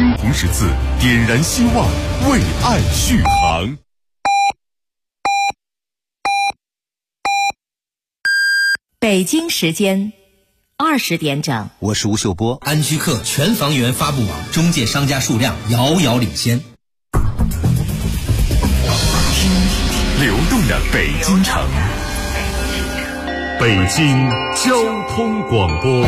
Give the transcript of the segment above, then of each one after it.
红十字点燃希望，为爱续航。 北京时间20点整， 我是吴秀波。 安居客全房源发布网中介商家数量遥遥领先。 流动的北京城，北京交通广播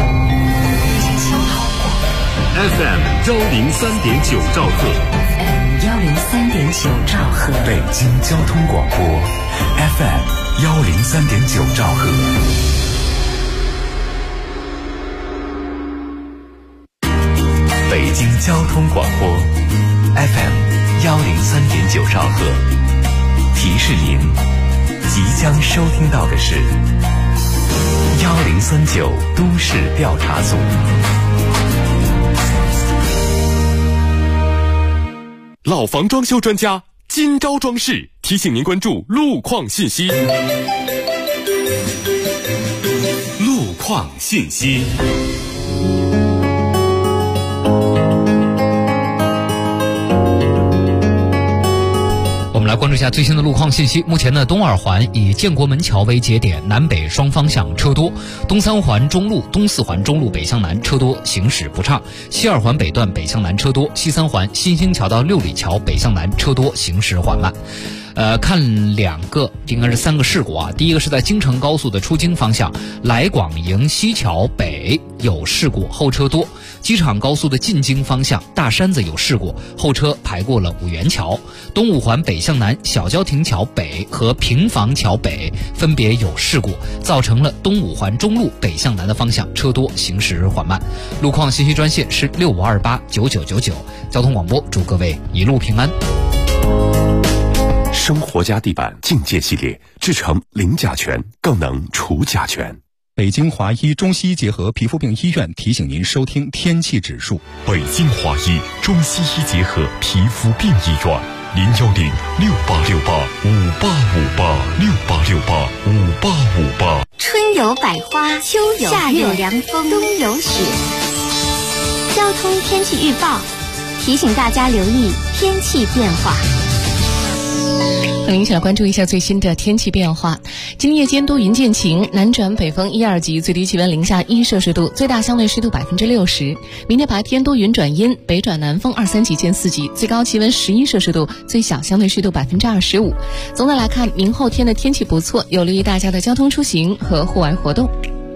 FM 103.9兆赫 103.9兆赫， 北京交通广播 FM 103.9兆赫。北京交通广播 FM 103.9兆赫，提示您即将收听到的是1039都市调查组。老房装修专家金招装饰提醒您关注路况信息。路况信息。 我们来关注一下最新的路况信息。目前呢，东二环以建国门桥为节点，南北双方向车多；东三环中路、东四环中路北向南车多，行驶不畅；西二环北段北向南车多；西三环新兴桥到六里桥北向南车多，行驶缓慢。看两个，应该是3个事故啊。第一个是在京承高速的出京方向，来广营西桥北有事故，后车多；机场高速的进京方向，大山子有事故，后车排过了五元桥。东五环北向南，小郊亭桥北和平房桥北分别有事故，造成了东五环中路北向南的方向车多，行驶缓慢。路况信息专线是65289999。交通广播祝各位一路平安。 生活家地板境界系列，制成零甲醛，更能除甲醛。 北京华医中西医结合皮肤病医院提醒您收听天气指数。 北京华医中西医结合皮肤病医院，0106868586868685858。 春有百花，秋有夏有凉风，冬有雪。交通天气预报提醒大家留意天气变化。 我们一起来关注一下最新的天气变化。今天夜间多云见晴，南转北风1、2级，最低气温零下1摄氏度，最大相对湿度60%。明天白天多云转阴，北转南风2、3级见4级，最高气温11摄氏度，最小相对湿度25%。总的来看，明后天的天气不错，有利于大家的交通出行和户外活动。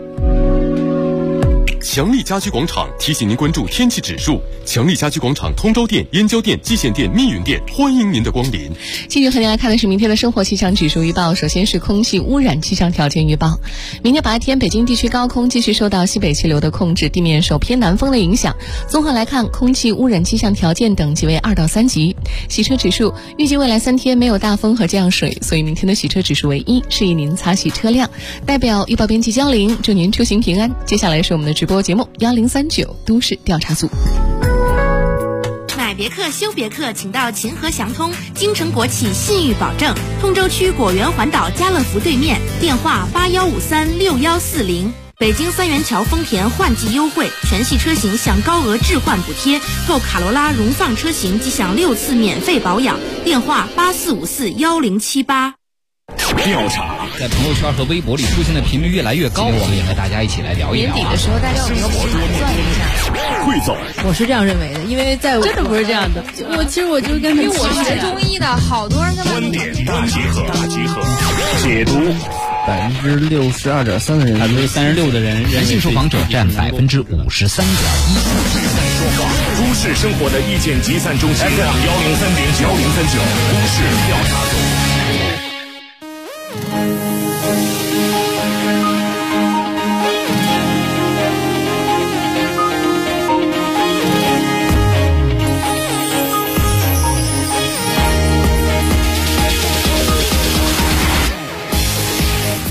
强力家居广场提醒您关注天气指数。强力家居广场通州店、燕郊店、蓟县店、密云店欢迎您的光临。 继续和您来看的是明天的生活气象指数预报。首先是空气污染气象条件预报。明天白天北京地区高空继续受到西北气流的控制，地面受偏南风的影响。综合来看，空气污染气象条件等级为2到3级。洗车指数，预计未来3天没有大风和降水，所以明天的洗车指数为1，适宜您擦洗车辆。代表预报编辑江玲，祝您出行平安。接下来是我们的直播节目1039都市调查组。 买别克修别克，请到秦河祥通，京城国企信誉保证，通州区果园环岛家乐福对面，电话81536140。北京三元桥丰田换季优惠，全系车型享高额置换补贴，购卡罗拉荣放车型即享6次免费保养，电话84541078。 调查在朋友圈和微博里出现的频率越来越高，我们也和大家一起来聊一聊。 年底的时候，大家有没有盘算一下？ 汇总， 我是这样认为的，因为在真的不是这样的。其实我就跟因为我学中医的，好多人他们观点大集合，解读。 62.3%的人 ，36%的人，男性受访者占53.1%。 都市生活的意见集散中心 FM 103.9都市调查组。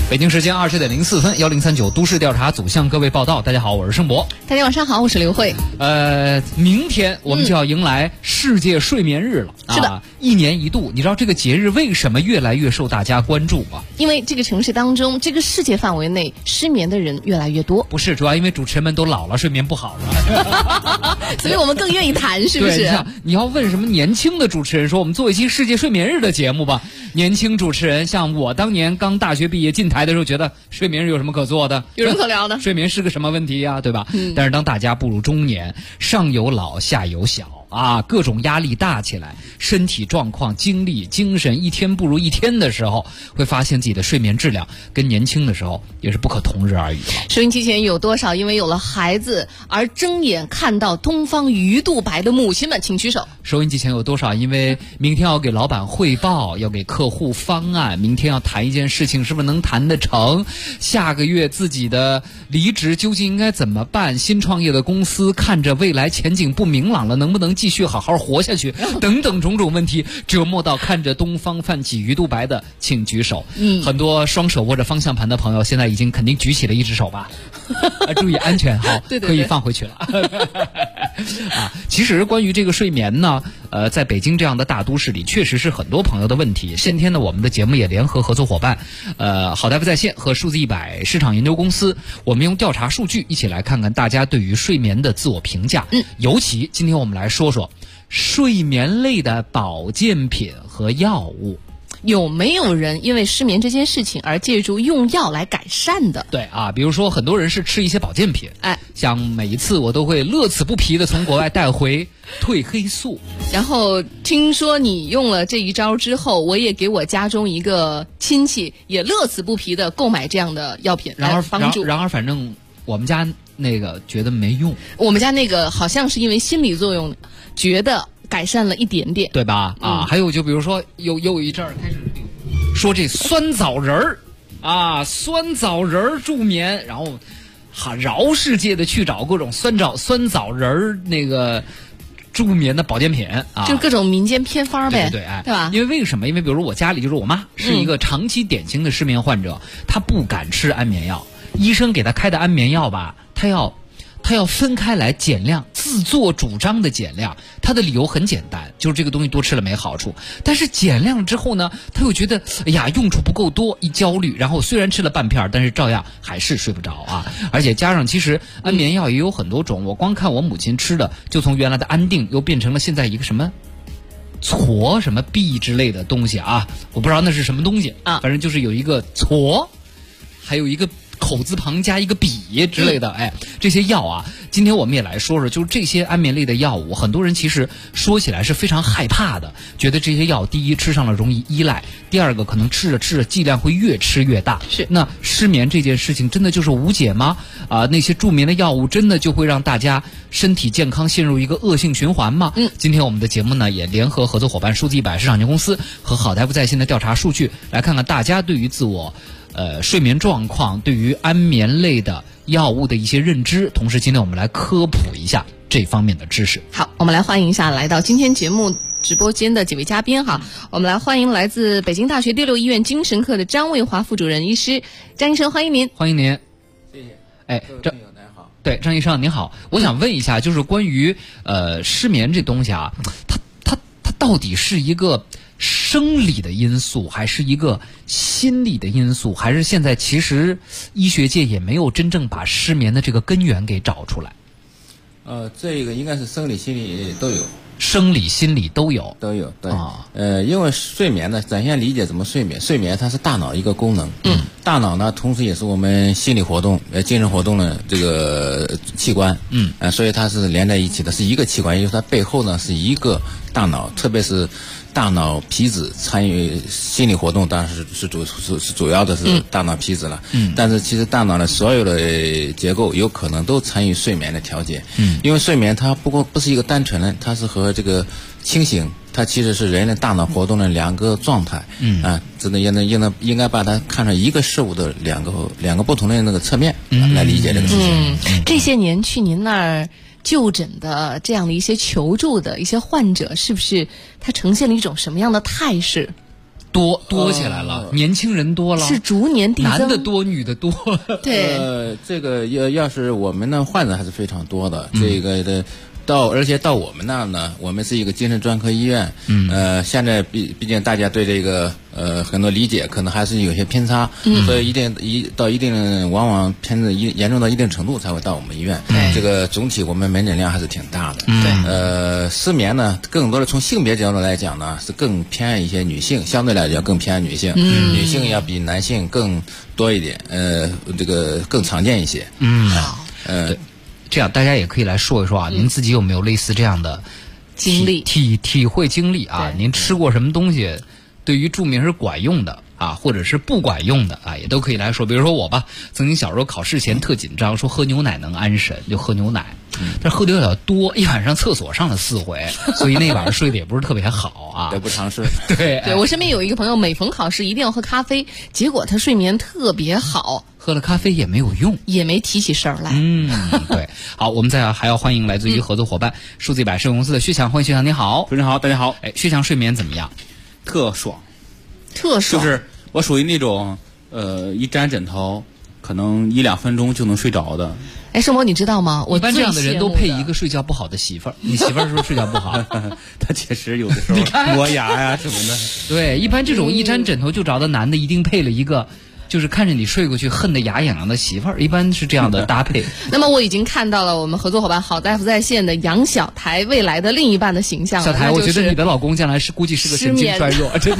北京时间20点04分，1039都市调查组向各位报道。大家好，我是盛博。 大家晚上好，我是刘慧。 明天我们就要迎来世界睡眠日了。 是的 ，1年1度。你知道这个节日为什么越来越受大家关注吗？ 因为这个城市当中，这个世界范围内失眠的人越来越多。 不是，主要因为主持人们都老了，睡眠不好了， 所以我们更愿意谈，是不是？ 对，你要问什么年轻的主持人说我们做一期世界睡眠日的节目吧。年轻主持人像我当年刚大学毕业进台的时候，觉得睡眠日有什么可做的？ 有什么可聊的？ 睡眠是个什么问题呀，对吧？但是当大家步入中年，上有老下有小啊，各种压力大起来，身体状况、精力、精神一天不如一天的时候，会发现自己的睡眠质量跟年轻的时候也是不可同日而语了。 收音机前有多少因为有了孩子而睁眼看到东方鱼肚白的母亲们，请举手。 收音机前有多少因为明天要给老板汇报，要给客户方案，明天要谈一件事情是不是能谈得成，下个月自己的离职究竟应该怎么办，新创业的公司看着未来前景不明朗了，能不能继续好好活下去，等等种种问题折磨到看着东方泛起鱼肚白的请举手。很多双手握着方向盘的朋友现在已经肯定举起了一只手吧。注意安全，好， 对， 可以放回去了。其实关于这个睡眠呢，在北京这样的大都市里，确实是很多朋友的问题。先天呢，我们的节目也联合合作伙伴，好大夫在线和数字100市场研究公司，我们用调查数据一起来看看大家对于睡眠的自我评价。尤其今天我们来说说睡眠类的保健品和药物。 有没有人因为失眠这件事情而借助用药来改善的？ 对啊，比如说很多人是吃一些保健品，像每一次我都会乐此不疲的从国外带回褪黑素。 然后听说你用了这一招之后，我也给我家中一个亲戚也乐此不疲的购买这样的药品来帮助。 然而反正我们家那个觉得没用， 我们家那个好像是因为心理作用觉得改善了一点点， 对吧？还有就比如说有一阵儿开始说这酸枣仁儿啊，酸枣仁儿助眠，然后饶世界的去找各种酸枣仁儿那个助眠的保健品啊， 就各种民间偏方呗， 对吧？ 因为什么？因为比如说我家里就是我妈是一个长期典型的失眠患者，她不敢吃安眠药，医生给她开的安眠药吧，她要分开来减量，自作主张的减量。他的理由很简单，就是这个东西多吃了没好处。但是减量之后呢，他又觉得哎呀用处不够多，一焦虑，然后虽然吃了半片，但是照样还是睡不着啊。而且加上其实安眠药也有很多种，我光看我母亲吃的，就从原来的安定又变成了现在一个什么唑什么碧之类的东西啊，我不知道那是什么东西啊，反正就是有一个唑，还有一个口字旁加一个笔之类的，这些药啊，今天我们也来说说，就是这些安眠类的药物，很多人其实说起来是非常害怕的，觉得这些药第一吃上了容易依赖，第二个可能吃着剂量会越吃越大。 是， 那失眠这件事情真的就是无解吗？那些助眠的药物真的就会让大家身体健康陷入一个恶性循环吗？今天我们的节目呢也联合合作伙伴数字100市场研究公司和好大夫在线的调查数据，来看看大家对于自我睡眠状况，对于安眠类的药物的一些认知，同时今天我们来科普一下这方面的知识。 好，我们来欢迎一下来到今天节目直播间的几位嘉宾哈。我们来欢迎来自北京大学第6医院精神科的张卫华副主任医师。张医生，欢迎您。 欢迎您。 谢谢。 对，张医生您好，我想问一下，就是关于失眠这东西啊，它到底是一个生理的因素，还是一个心理的因素，还是现在其实医学界也没有真正把失眠的这个根源给找出来？ 这个应该是生理、心理都有。 生理、心理都有， 对。因为睡眠呢，咱先理解怎么睡眠。睡眠它是大脑一个功能，大脑呢，同时也是我们心理活动、精神活动的这个器官，所以它是连在一起的，是一个器官，也就是它背后呢是一个大脑，特别是大脑皮质参与心理活动，当然是主要的是大脑皮质了。但是其实大脑的所有的结构有可能都参与睡眠的调节。因为睡眠它不是一个单纯的，它是和这个清醒，它其实是人的大脑活动的两个状态。真的应该把它看成一个事物的两个不同的那个侧面来理解这个事情。 这些年去您那儿就诊的这样的一些求助的一些患者，是不是他呈现了一种什么样的态势？ 多起来了，年轻人多了， 是逐年递增， 男的多，女的多。 对， 这个要是我们的患者还是非常多的，这个的。而且到我们那儿呢，我们是一个精神专科医院，现在毕竟大家对这个很多理解可能还是有些偏差，所以到一定往往偏的严重到一定程度才会到我们医院。这个总体我们门诊量还是挺大的。失眠呢，更多的从性别角度来讲呢，是更偏爱一些女性，相对来讲更偏爱女性，女性要比男性更多一点，这个更常见一些。 这样大家也可以来说一说啊，您自己有没有类似这样的经历、 体会经历啊？您吃过什么东西，对于助眠是管用的啊，或者是不管用的啊，也都可以来说。比如说我吧，曾经小时候考试前特紧张，说喝牛奶能安神，就喝牛奶，但是喝的有点多，一晚上厕所上了4回，所以那晚上睡得也不是特别好啊， 得不偿失。 对， 我身边有一个朋友，每逢考试一定要喝咖啡，结果他睡眠特别好。 喝了咖啡也没有用， 也没提起事儿来。 对。好，我们还要欢迎来自于合作伙伴数字100设计公司的薛强，欢迎薛强，你好。 主持人好，大家好。 薛强睡眠怎么样？ 特爽。 就是我属于那种一沾枕头可能1-2分钟就能睡着的。 盛博，你知道吗？ 一般这样的人都配一个睡觉不好的媳妇儿。你媳妇儿是不是睡觉不好？ 他确实有的时候磨牙呀什么的。 对，一般这种一沾枕头就着的男的，一定配了一个。就是看着你睡过去恨得牙痒痒的媳妇儿，一般是这样的搭配。 那么我已经看到了我们合作伙伴好大夫在线的杨小台未来的另一半的形象了。 小台，我觉得你的老公将来估计是个神经衰弱，真的。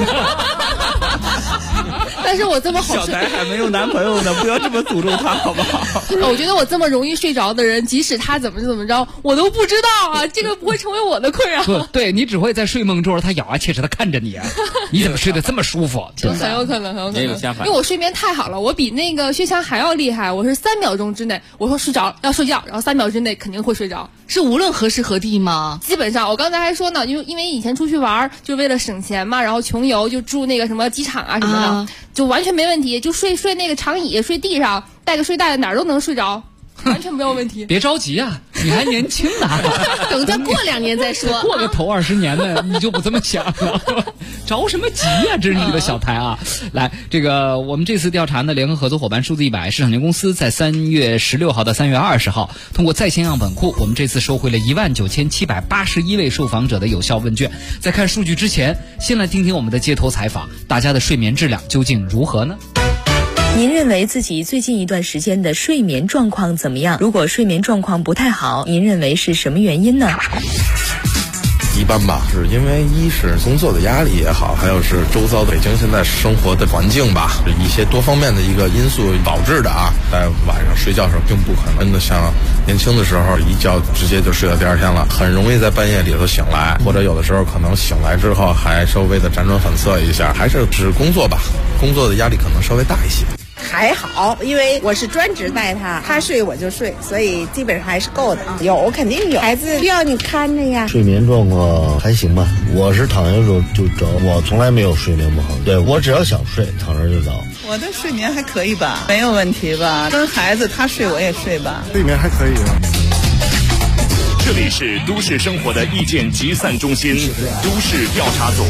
但是我这么好睡， 小台还没有男朋友呢，不要这么诅咒他好不好？ 我觉得我这么容易睡着的人，即使他怎么着，我都不知道啊，这个不会成为我的困扰。 不对，你只会在睡梦中他咬牙切齿的看着你，你怎么睡得这么舒服？ 很有可能， 也有相反。 因为我睡眠太好了，我比那个薛强还要厉害，我是3秒钟之内，我说睡着要睡觉，然后3秒之内肯定会睡着。 是无论何时何地吗？ 基本上，我刚才还说呢，因为以前出去玩就为了省钱嘛，然后穷游就住那个什么机场啊什么的，就完全没问题，就睡那个长椅，睡地上，带个睡袋哪儿都能睡着。完全没有问题。 别着急啊，你还年轻呢， 等再过2年再说。 过个头20年呢，你就不这么想了，着什么急呀？真是你的小台啊！来，这个我们这次调查呢，联合合作伙伴数字100市场营公司在3月16号到3月20号，通过在线样本库，我们这次收回了19781位受访者的有效问卷。在看数据之前，先来听听我们的街头采访，大家的睡眠质量究竟如何呢？ 您认为自己最近一段时间的睡眠状况怎么样？如果睡眠状况不太好，您认为是什么原因呢？ 一般吧，是因为一是工作的压力也好，还有是周遭的北京现在生活的环境吧，是一些多方面的一个因素导致的啊。在晚上睡觉的时候，并不可能的像年轻的时候一觉直接就睡到第2天了，很容易在半夜里头醒来，或者有的时候可能醒来之后还稍微的辗转反侧一下，还是只工作吧，工作的压力可能稍微大一些。 还好，因为我是专职带他，他睡我就睡，所以基本上还是够的。有肯定有，孩子需要你看着呀。 睡眠状况还行吧，我是躺下的时候就着，我从来没有睡眠不好。对，我只要想睡，躺着就着。 我的睡眠还可以吧，没有问题吧？跟孩子他睡我也睡吧， 睡眠还可以吧。 这里是都市生活的意见集散中心，都市调查组。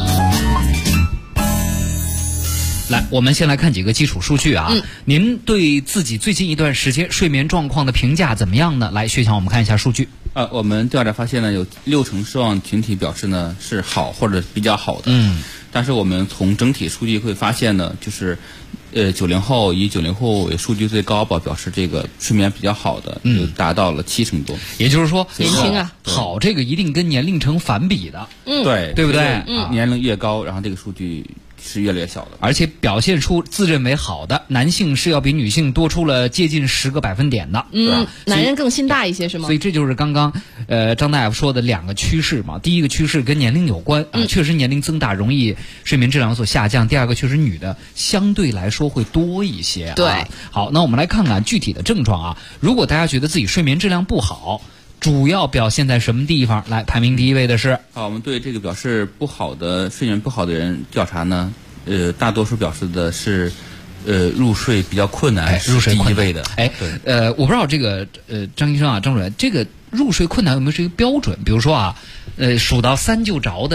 来，我们先来看几个基础数据啊。您对自己最近一段时间睡眠状况的评价怎么样呢？来，薛强，我们看一下数据。 我们调查发现呢，有60%受访群体表示呢是好或者比较好的。但是我们从整体数据会发现呢，就是90后以90后为数据最高吧，表示这个睡眠比较好的，就达到了70%多。 也就是说， 年轻啊， 好这个一定跟年龄成反比的。对不对？ 年龄越高，然后这个数据是越来越小的， 而且表现出自认为好的男性是要比女性多出了接近10个百分点的。 男人更心大一些是吗？ 所以这就是刚刚张大夫说的2个趋势嘛。第一个趋势跟年龄有关啊，确实年龄增大容易睡眠质量有所下降。第二个确实女的相对来说会多一些啊。 对， 好，那我们来看看具体的症状啊。如果大家觉得自己睡眠质量不好，主要表现在什么地方？来，排名第1位的是。 我们对这个表示不好的睡眠不好的人调查呢，大多数表示的是，入睡比较困难， 入睡第1位的。 我不知道这个张医生啊，张主任，这个入睡困难有没有这个标准？比如说啊，数到3就着的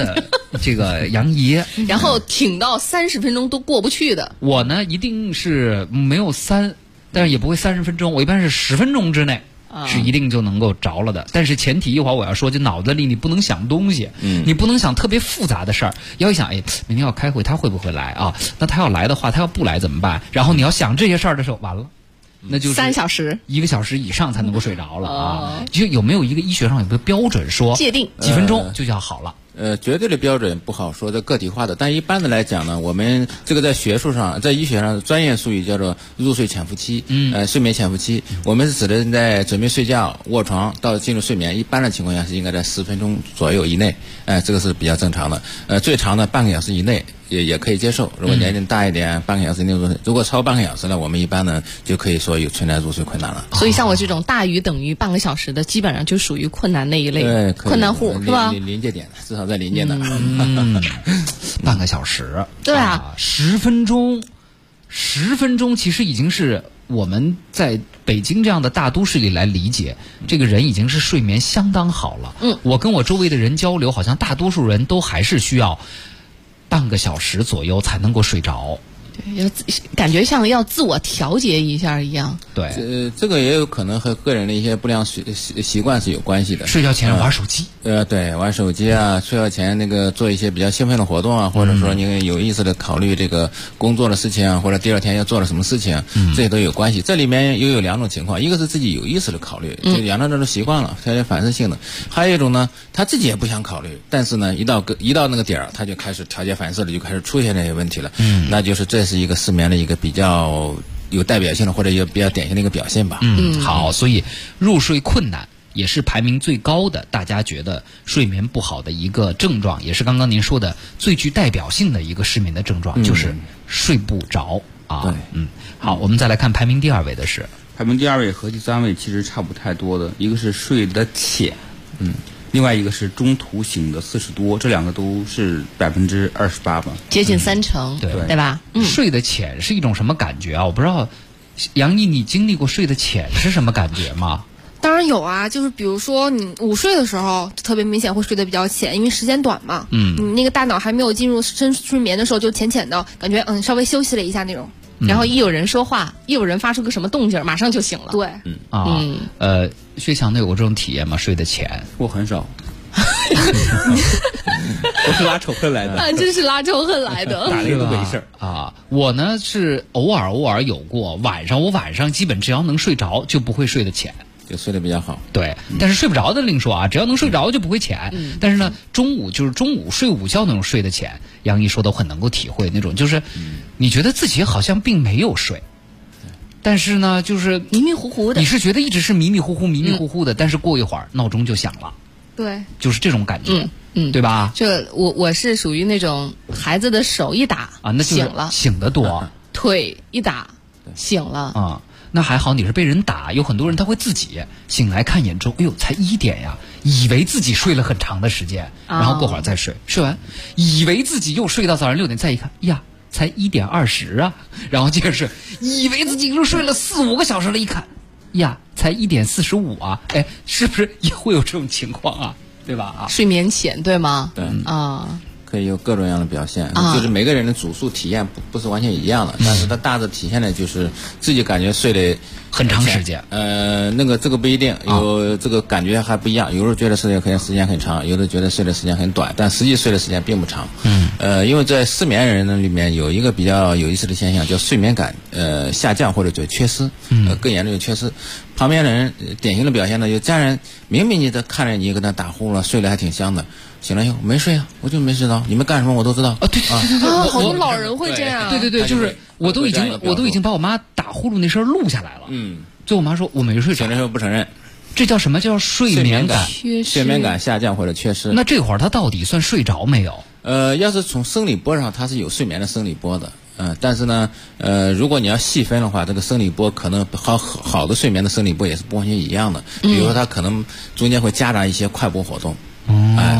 这个杨怡， 然后挺到30分钟都过不去的。 我呢一定是没有3，但是也不会30分钟，我一般是10分钟之内。是一定就能够着了的，但是前提一会儿我要说，就脑子里你不能想东西，你不能想特别复杂的事儿。要一想，哎，明天要开会，他会不会来啊？那他要来的话，他要不来怎么办？然后你要想这些事儿的时候，完了，那就是 3小时 ，1个小时以上才能够睡着了啊。就有没有一个医学上有没有标准说界定几分钟就叫好了？ 绝对的标准不好说，这个体化的。但一般的来讲呢，我们这个在学术上，在医学上专业术语叫做入睡潜伏期，睡眠潜伏期。我们是指的在准备睡觉、卧床到进入睡眠，一般的情况下是应该在10分钟左右以内，这个是比较正常的。最长的半个小时以内也可以接受。如果年龄大一点，半个小时以内入睡。如果超半个小时呢，我们一般呢就可以说有存在入睡困难了。 所以像我这种大于等于半个小时的，基本上就属于困难那一类， 对， 困难户是吧？ 临界点，至少在临界呢。 半个小时， 对啊 ，10分钟，10分钟其实已经是我们在北京这样的大都市里来理解，这个人已经是睡眠相当好了。我跟我周围的人交流，好像大多数人都还是需要半个小时左右才能够睡着。 要感觉像要自我调节一下一样。 对， 这个也有可能和个人的一些不良习惯是有关系的。 睡觉前玩手机， 对，玩手机啊，睡觉前那个做一些比较兴奋的活动啊，或者说你有意识的考虑这个工作的事情啊，或者第二天要做了什么事情，这些都有关系。这里面又有2种情况，一个是自己有意识的考虑，就养成这种习惯了，它有反射性的；还有一种呢，他自己也不想考虑，但是呢，一到那个点儿，他就开始调节反射的，就开始出现这些问题了。那就是这是一个失眠的一个比较有代表性的或者一个比较典型的一个表现吧。 好，所以入睡困难也是排名最高的，大家觉得睡眠不好的一个症状，也是刚刚您说的最具代表性的一个失眠的症状，就是睡不着啊。好，我们再来看排名第2位的是， 排名第2位和第3位其实差不太多的，一个是睡得浅，另外一个是中途醒的40多，这2个都是28%吧， 接近30%，对吧？ 睡得浅是一种什么感觉啊？我不知道，杨毅，你经历过睡得浅是什么感觉吗？ 当然有啊，就是比如说你午睡的时候，特别明显会睡得比较浅，因为时间短嘛。你那个大脑还没有进入深睡眠的时候，就浅浅的感觉，稍微休息了一下那种。 然后一有人说话，一有人发出个什么动静，马上就醒了。 对， 薛强的有过这种体验吗？睡得浅， 我很少。我是拉仇恨来的， 真是拉仇恨来的， 打雷都没事啊。我呢是偶尔有过，我晚上基本只要能睡着就不会睡得浅， 就睡得比较好。 对，但是睡不着的另说啊，只要能睡着就不会浅。但是呢，中午睡午觉那种睡得浅，杨毅说的我很能够体会那种，就是你觉得自己好像并没有睡。但是呢，就是迷迷糊糊的， 你是觉得一直是迷迷糊糊的，但是过一会儿闹钟就响了， 对， 就是这种感觉，对吧？ 就我是属于那种孩子的手一打啊，那醒了， 醒得多， 腿一打醒了啊，那还好你是被人打，有很多人他会自己醒来看眼钟，哎呦，才1点呀，以为自己睡了很长的时间，然后过会儿再睡，睡完以为自己又睡到早上6点，再一看呀。才1点20啊，然后接着是以为自己又睡了4-5个小时了，一看，呀，才1点45啊，哎，是不是也会有这种情况啊？对吧？啊， 睡眠浅，对吗？ 对啊， 可以有各种各样的表现，就是每个人的主诉体验不是完全一样的，但是它大致体现的就是自己感觉睡得很长时间。 这个不一定，有这个感觉还不一样，有时候觉得睡得可能时间很长，有的觉得睡的时间很短，但实际睡的时间并不长。因为在失眠人里面有一个比较有意思的现象，叫睡眠感下降或者叫缺失，更严重的缺失。旁边的人典型的表现呢，有家人明明你在看着你跟他打呼了，睡得还挺香的，醒了以后没睡啊，我就没睡着，你们干什么我都知道。 对， 好多老人会这样。 对，就是我都已经把我妈打呼噜那声录下来了。最后我妈说我没睡着， 醒的时候不承认。 这叫什么？叫睡眠感睡眠感下降或者缺失。 那这会儿他到底算睡着没有？ 要是从生理波上，它是有睡眠的生理波的。但是呢，如果你要细分的话，这个生理波可能好的睡眠的生理波也是不完全一样的。比如说，它可能中间会夹杂一些快波活动，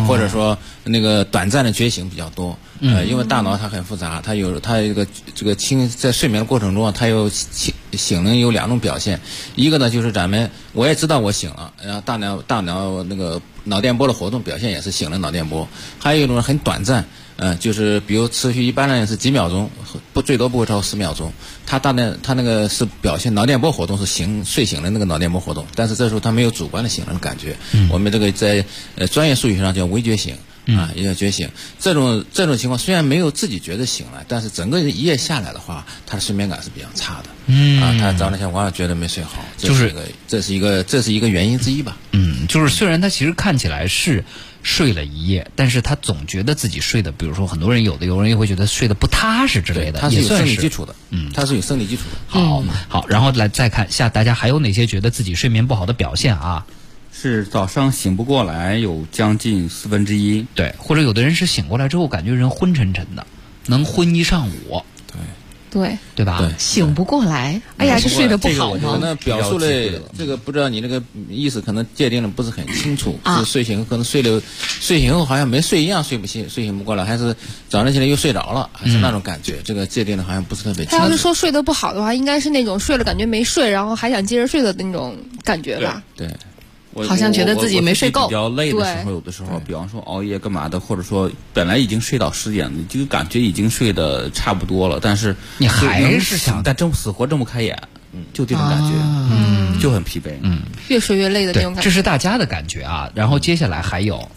或者说那个短暂的觉醒比较多。因为大脑它很复杂，它有一个这个在睡眠的过程中，它有醒能有2种表现，一个呢就是我也知道我醒了，然后大脑那个脑电波的活动表现也是醒了脑电波，还有一种很短暂。就是比如持续一般呢是几秒钟，最多不会超过10秒钟。它那个是表现脑电波活动是睡醒的那个脑电波活动，但是这时候它没有主观的醒了的感觉。我们这个在专业术语上叫微觉醒。也叫觉醒。这种情况虽然没有自己觉得醒来，但是整个一夜下来的话，他的睡眠感是比较差的。他早上往往觉得没睡好，这是一个原因之一吧。 就是虽然他其实看起来是睡了一夜，但是他总觉得自己睡的，比如说很多人有人也会觉得睡得不踏实之类的， 他是有生理基础的。 他是有生理基础的。好，然后再看下大家还有哪些觉得自己睡眠不好的表现啊？ 是早上醒不过来，有将近1/4。 对，或者有的人是醒过来之后感觉人昏沉沉的，能昏一上午。 对吧？ 对，醒不过来。哎呀，是睡得不好吗？ 可能表述的这个不知道你那个意思，可能界定的不是很清楚。是睡醒可能睡醒后好像没睡一样，睡醒不过来，还是早上起来又睡着了，还是那种感觉。这个界定的好像不是特别清楚。 他要是说睡得不好的话，应该是那种睡了感觉没睡，然后还想接着睡的那种感觉吧？ 对。 好像觉得自己没睡够， 比较累的时候，有的时候，比方说熬夜干嘛的，或者说本来已经睡到10点了，就感觉已经睡得差不多了，但是你还是想， 但死活睁不开眼，就这种感觉，就很疲惫， 越睡越累的那种感觉。 这是大家的感觉啊。然后接下来还有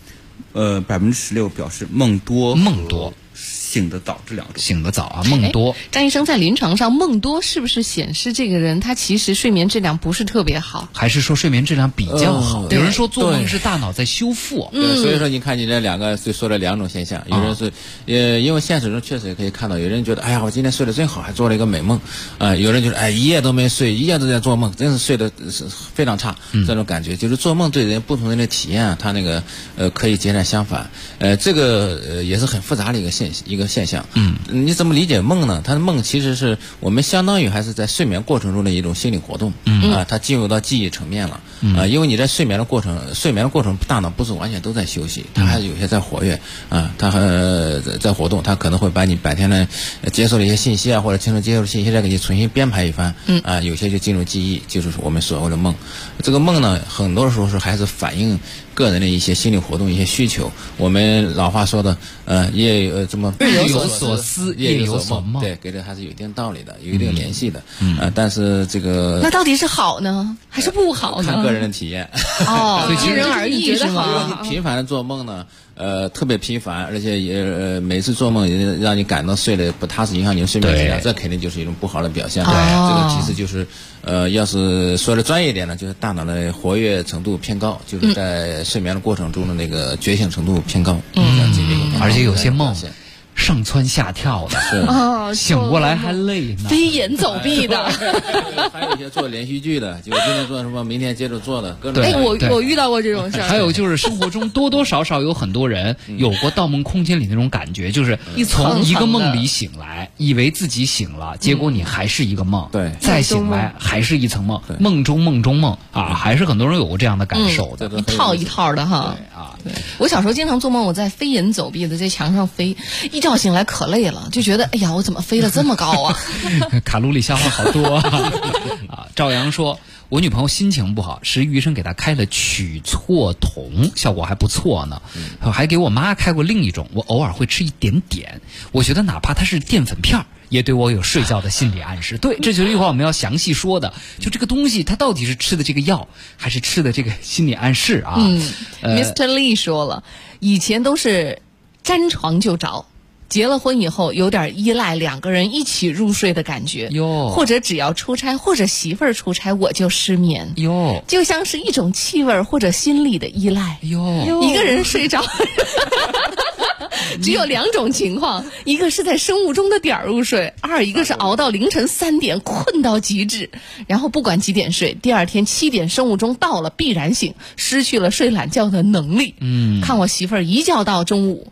，16%表示梦多。醒得早这2种， 醒得早啊，梦多。 张医生在临床上梦多是不是显示这个人他其实睡眠质量不是特别好？ 还是说睡眠质量比较好？有人说做梦是大脑在修复。 所以说你看你这2个就说了2种现象，有人是因为现实中确实也可以看到，有人觉得哎呀我今天睡得真好，还做了一个美梦，有人就是一夜都没睡，一夜都在做梦，真是睡得是非常差。这种感觉就是做梦对人不同人的体验，他那个可以截然相反。这个也是很复杂的一个现象。你怎么理解梦呢？它的梦其实是我们相当于还是在睡眠过程中的一种心理活动。它进入到记忆层面了。因为你在睡眠的过程，大脑不是完全都在休息，它还是有些在活跃。它在活动，它可能会把你白天呢接受的一些信息或者清楚接受的信息再给你重新编排一番。有些就进入记忆，就是我们所谓的梦。这个梦呢，很多时候是还是反映个人的一些心理活动、一些需求。我们老话说的，也有这么日有所思，夜有所梦， 对，给这还是有一定道理的，有一定联系的。但是这个那到底是好呢，还是不好呢？ 看个人的体验。 所以因人而异是吗？ 频繁的做梦呢，特别频繁，而且也每次做梦也让你感到睡得不踏实，影响你的睡眠质量，这肯定就是一种不好的表现。这个其实就是要是说的专业一点呢，就是大脑的活跃程度偏高，就是在睡眠的过程中的那个觉醒程度偏高。 而且有些梦上蹿下跳的，醒过来还累呢， 飞檐走壁的。 还有一些做连续剧的，就今天做什么，明天接着做的，各种。 我遇到过这种事儿。 还有就是生活中多多少少有很多人有过《盗梦空间》里那种感觉，就是从一个梦里醒来，以为自己醒了，结果你还是一个梦， 对， 再醒来还是一层梦，梦中梦中梦啊，还是很多人有过这样的感受的， 一套一套的哈。对，我小时候经常做梦，我在飞檐走壁的在墙上飞，一觉醒来可累了，就觉得哎呀，我怎么飞得这么高啊？ 卡路里消耗好多啊！赵阳说，我女朋友心情不好，食欲医生给她开了曲唑酮，效果还不错呢。还给我妈开过另一种，我偶尔会吃一点点。我觉得哪怕它是淀粉片儿，也对我有睡觉的心理暗示。对，这就是一会儿我们要详细说的。就这个东西，它到底是吃的这个药，还是吃的这个心理暗示啊 ？Mr. Lee 说了，以前都是沾床就着。结了婚以后，有点依赖2个人一起入睡的感觉，或者只要出差或者媳妇儿出差，我就失眠，就像是一种气味或者心理的依赖，一个人睡着。只有2种情况，一个是在生物钟的点儿入睡，2一个是熬到凌晨3点困到极致，然后不管几点睡，第2天7点生物钟到了必然醒，失去了睡懒觉的能力。看我媳妇儿一觉到中午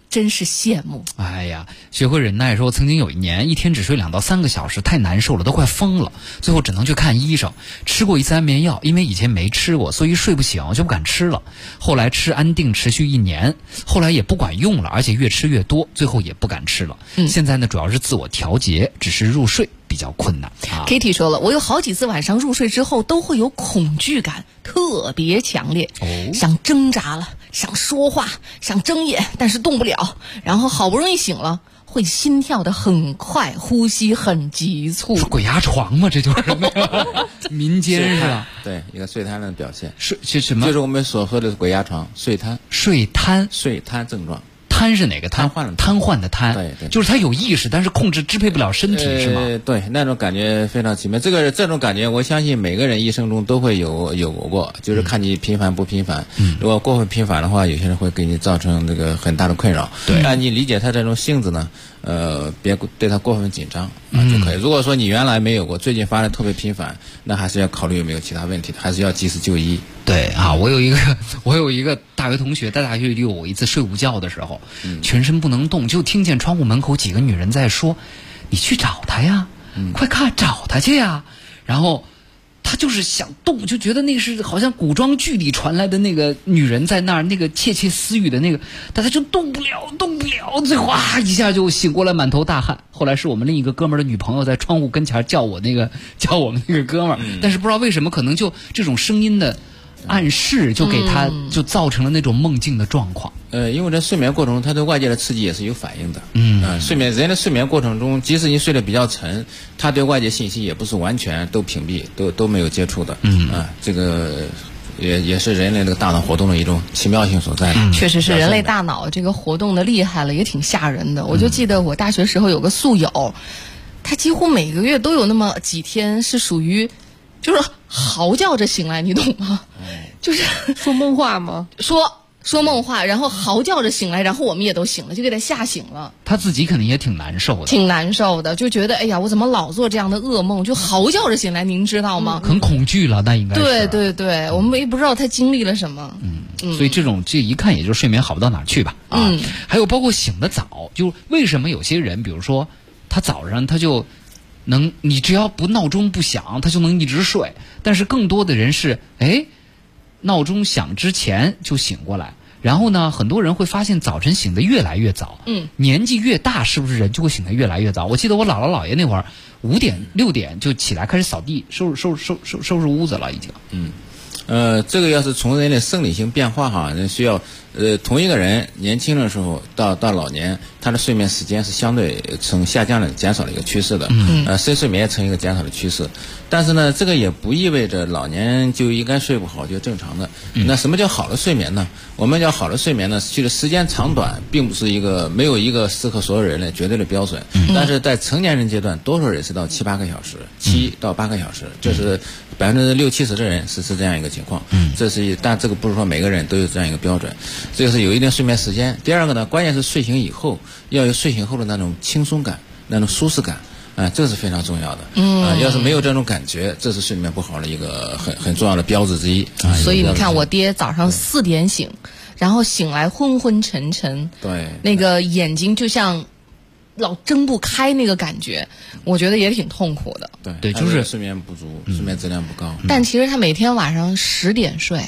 真是羡慕。 哎呀，学会忍耐说，曾经有一年一天只睡2到3个小时，太难受了，都快疯了，最后只能去看医生，吃过1次安眠药，因为以前没吃过，所以睡不醒就不敢吃了。后来吃安定持续1年，后来也不管用了，而且越吃越多，最后也不敢吃了。现在呢，主要是自我调节，只是入睡比较困难。 Kitty 说了，我有好几次晚上入睡之后都会有恐惧感，特别强烈，想挣扎了，想说话，想睁眼，但是动不了，然后好不容易醒了，会心跳得很快，呼吸很急促。 鬼压床嘛，这就是民间是吧？ 对，一个睡瘫的表现。 是什么？ 就是我们所说的鬼压床、睡瘫、 睡瘫症状。 瘫是哪个瘫？瘫痪的瘫。 对， 就是他有意识，但是支配不了身体，是吗？ 对，那种感觉非常奇妙。这种感觉，我相信每个人一生中都会有过，就是看你频繁不频繁。如果过分频繁的话，有些人会给你造成这个很大的困扰。 对， 但你理解他这种性子呢，别对他过分紧张就可以。如果说你原来没有过，最近发的特别频繁，那还是要考虑有没有其他问题的，还是要及时就医。 对啊，我有一个大学同学，在大学里有我一次睡午觉的时候，全身不能动，就听见窗户门口几个女人在说：“你去找他呀，快看找他去呀。”然后他就是想动，就觉得那是好像古装剧里传来的那个女人在那儿那个窃窃私语的那个，但他就动不了，最后一下就醒过来，满头大汗。后来是我们另一个哥们儿的女朋友在窗户跟前叫我们那个哥们儿，但是不知道为什么，可能就这种声音的暗示就给他就造成了那种梦境的状况。 因为在睡眠过程中，他对外界的刺激也是有反应的。人的睡眠过程中，即使你睡得比较沉，他对外界信息也不是完全都屏蔽，都没有接触的。这个也是人类这个大脑活动的一种奇妙性所在。 确实是人类大脑这个活动的厉害了，也挺吓人的。我就记得我大学时候有个宿友，他几乎每个月都有那么几天是属于就是嚎叫着醒来，你懂吗？就是说梦话吗？ 说梦话，然后嚎叫着醒来，然后我们也都醒了，就给他吓醒了。 他自己肯定也挺难受的，就觉得哎呀，我怎么老做这样的噩梦，就嚎叫着醒来，您知道吗？ 很恐惧了，那应该是。 对，我们也不知道他经历了什么。 所以这一看也就是睡眠好不到哪儿去吧。还有包括醒得早，就为什么有些人，比如说他早上他就你只要不闹钟不响，他就能一直睡。但是更多的人是闹钟响之前就醒过来，然后呢，很多人会发现早晨醒得越来越早。年纪越大，是不是人就会醒得越来越早？我记得我姥姥姥爷那会儿5点6点就起来开始扫地，收拾屋子了已经。 这个要是从人的生理性变化哈，需要同一个人年轻的时候到老年，他的睡眠时间是相对呈下降的减少的一个趋势的。深睡眠也呈一个减少的趋势。但是呢，这个也不意味着老年就应该睡不好就正常的。那什么叫好的睡眠呢？我们叫好的睡眠呢，其实时间长短并不是没有一个适合所有人类绝对的标准。但是在成年人阶段，多数人是到7、8个小时，7到8个小时，这是60%、70%的人是这样一个情况。但这个不是说每个人都有这样一个标准，这个是有一定睡眠时间。第二个呢，关键是睡醒以后要有睡醒后的那种轻松感，那种舒适感。这是非常重要的。要是没有这种感觉，这是睡眠不好的一个很重要的标志之一。 所以你看，我爹早上4点醒，然后醒来昏昏沉沉， 对， 那个眼睛就像老睁不开那个感觉，我觉得也挺痛苦的。 对，就是睡眠不足，睡眠质量不高。 但其实他每天晚上10点睡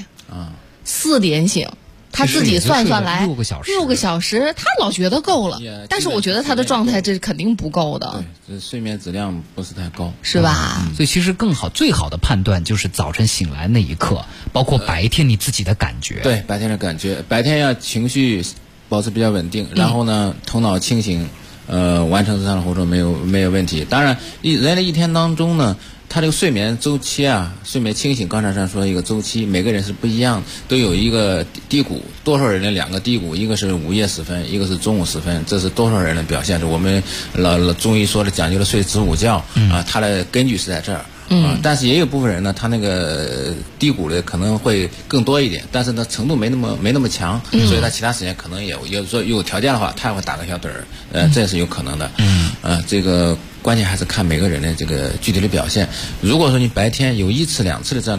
，4点醒。他自己算来 6个小时， 他老觉得够了，但是我觉得他的状态这肯定不够的。 对，这睡眠质量不是太高， 是吧？ 所以其实最好的判断就是早晨醒来那一刻，包括白天你自己的感觉。 对，白天的感觉，白天要情绪保持比较稳定，然后呢，头脑清醒，完成日常的活动没有问题。当然，人的一天当中呢，他这个睡眠周期啊，睡眠清醒，刚才说一个周期，每个人是不一样，都有一个低谷。多数人的2个低谷，一个是午夜时分，一个是中午时分，这是多数人的表现。是我们老中医说的讲究的睡子午觉它的根据是在这儿。但是也有部分人呢，他那个低谷的可能会更多一点，但是呢程度没那么强，所以他其他时间可能有说有条件的话，他也会打个小盹儿，这是有可能的。这个关键还是看每个人的这个具体的表现。如果说你白天有1次2次的这种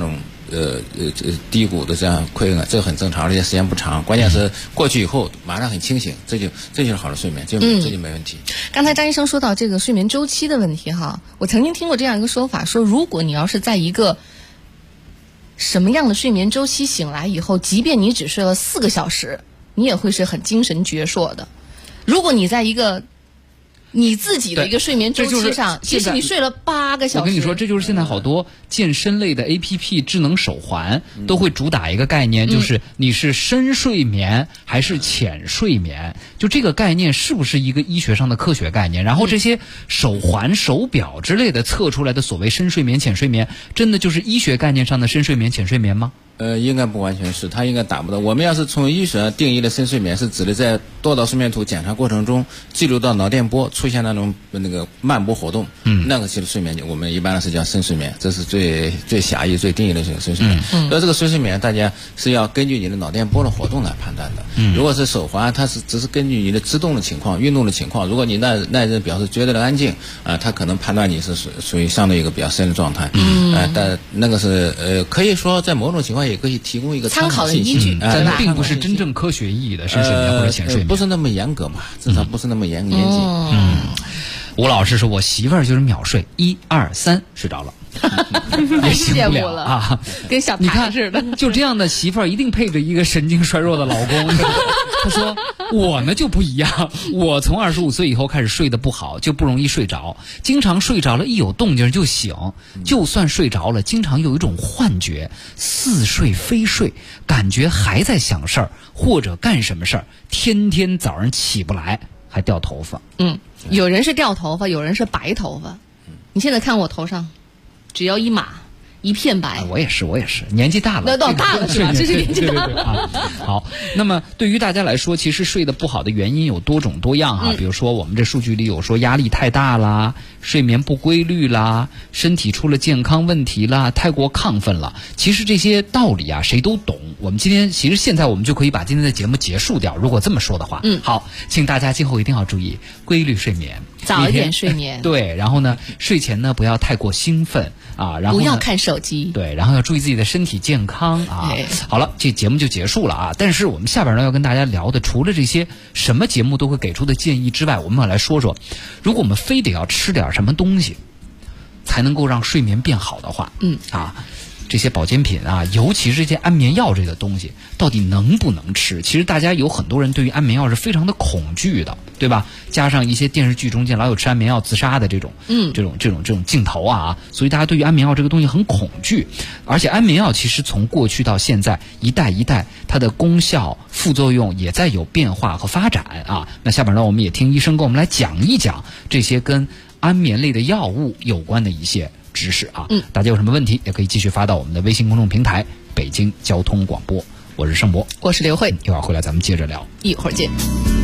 低谷的这样溃疡，这个很正常，而且时间不长。关键是过去以后马上很清醒，这就是好的睡眠，这就没问题。 刚才张医生说到这个睡眠周期的问题哈，我曾经听过这样一个说法，说如果你要是在一个什么样的睡眠周期醒来以后，即便你只睡了4个小时，你也会是很精神矍铄的。如果你在一个你自己的一个睡眠周期上，其实你睡了8个小时。 我跟你说，这就是现在好多健身类的 APP 智能手环都会主打一个概念，就是你是深睡眠还是浅睡眠，就这个概念是不是一个医学上的科学概念？然后这些手环、手表之类的测出来的所谓深睡眠、浅睡眠，真的就是医学概念上的深睡眠、浅睡眠吗？ 应该不完全是，它应该达不到。我们要是从医学上定义的深睡眠，是指的在多导睡眠图检查过程中记录到脑电波出现那种那个慢波活动，那个其实睡眠我们一般是叫深睡眠，这是最狭义、最定义的这个深睡眠。而这个深睡眠，大家是要根据你的脑电波的活动来判断的。如果是手环，它是只是根据你的制动的情况、运动的情况。如果你那人表示绝对的安静它可能判断你是属于相对一个比较深的状态。但那个是可以说在某种情况也可以提供一个参考的信息， 依据， 但它并不是真正科学意义的深睡眠或者浅睡眠， 不是那么严格吧？至少不是那么严谨。 吴老师说，我媳妇儿就是秒睡1、2、3睡着了。也醒不了啊， 跟小孩似的。 就这样的媳妇儿一定配着一个神经衰弱的老公。他说我呢就不一样，我从25岁以后开始睡得不好，就不容易睡着，经常睡着了一有动静就醒，就算睡着了经常有一种幻觉，似睡非睡，感觉还在想事儿或者干什么事儿，天天早上起不来还掉头发。 有人是掉头发，有人是白头发。你现在看我头上只要一码一片白。 我也是年纪大了， 大了是吧？这是年纪大了。 好，那么对于大家来说，其实睡得不好的原因有多种多样哈。比如说我们这数据里有说压力太大啦，睡眠不规律啦，身体出了健康问题啦，太过亢奋了。其实这些道理啊，谁都懂。我们现在我们就可以把今天的节目结束掉。如果这么说的话，好，请大家今后一定要注意规律睡眠， 早一点睡眠。 对，然后呢，睡前呢不要太过兴奋啊，然后不要看手机。 对，然后要注意自己的身体健康啊。好了，这节目就结束了啊。但是我们下边呢要跟大家聊的，除了这些什么节目都会给出的建议之外，我们要来说说，如果我们非得要吃点什么东西才能够让睡眠变好的话，这些保健品啊，尤其是这些安眠药这个东西，到底能不能吃？其实大家有很多人对于安眠药是非常的恐惧的，对吧？加上一些电视剧中间老有吃安眠药自杀的这种镜头啊，所以大家对于安眠药这个东西很恐惧。而且安眠药其实从过去到现在一代一代，它的功效、副作用也在有变化和发展啊。那下边呢，我们也听医生跟我们来讲一讲这些跟安眠类的药物有关的一些知识啊。大家有什么问题也可以继续发到我们的微信公众平台北京交通广播。我是盛博， 我是刘慧， 一会儿回来咱们接着聊， 一会儿见。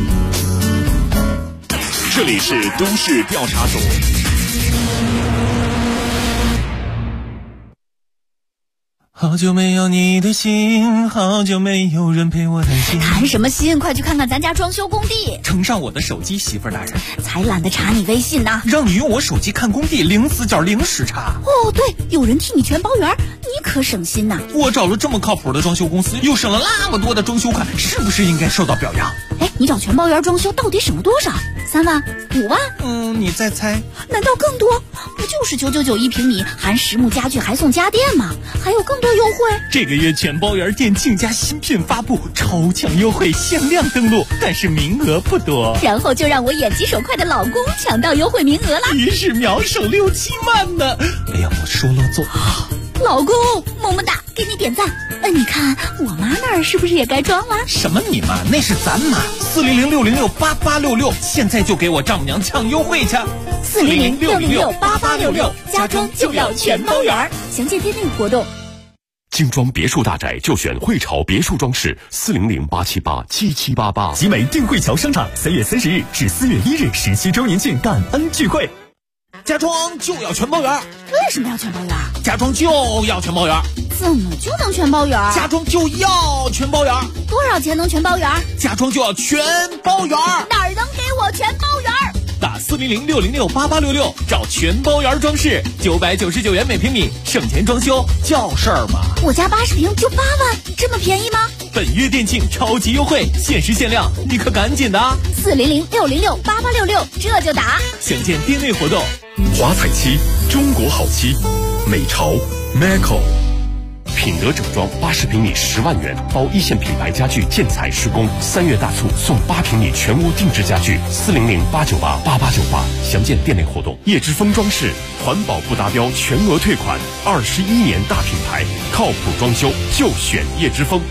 这里是都市调查组。 好久没有你的心，好久没有人陪我谈心。 谈什么心？快去看看咱家装修工地。 呈上我的手机，媳妇儿大人。 才懒得查你微信呢。 让你用我手机看工地，零死角零时差。 哦，对，有人替你全包圆，你可省心呐。 我找了这么靠谱的装修公司，又省了那么多的装修款，是不是应该受到表扬？ 哎，你找全包圆装修到底省了多少？3万、5万？ 你再猜？ 难道更多？不就是999一平米，含实木家具还送家电吗？还有更多优惠。 这个月全包圆店竞价新品发布，超强优惠，限量登录，但是名额不多。 然后就让我眼疾手快的老公抢到优惠名额了， 于是秒省6、7万呢。哎呀，我说了做。 老公，么么哒，给你点赞。你看我妈那儿是不是也该装了？ 什么你妈？那是咱妈。400-606-8866，现在就给我丈母娘抢优惠去。 400-606-8866，家装就要全包圆。详见订阅活动。 精装别墅大宅就选汇潮别墅装饰，400-878-7788。 集美定汇桥商场3月30日至4月1日17周年庆感恩聚会。 家装就要全包圆。 为什么要全包圆？ 家装就要全包圆。 怎么就能全包圆？ 家装就要全包圆。 多少钱能全包圆？ 家装就要全包圆。 哪儿能给我全包圆？ 打 400-606-8866，找全包园装饰，999元每平米，省钱装修叫事儿嘛。 我家80平就8万，这么便宜吗？ 本月店庆超级优惠，限时限量，你可赶紧的 ！400-606-8866，这就打。 详见店内活动。 华彩漆，中国好漆，美潮 Maco。品德整装80平米10万元，包一线品牌家具建材施工，3月大促送8平米全屋定制家具，400-898-8898，详见店内活动。叶之峰装饰，环保不达标全额退款，21年大品牌，靠谱装修就选叶之峰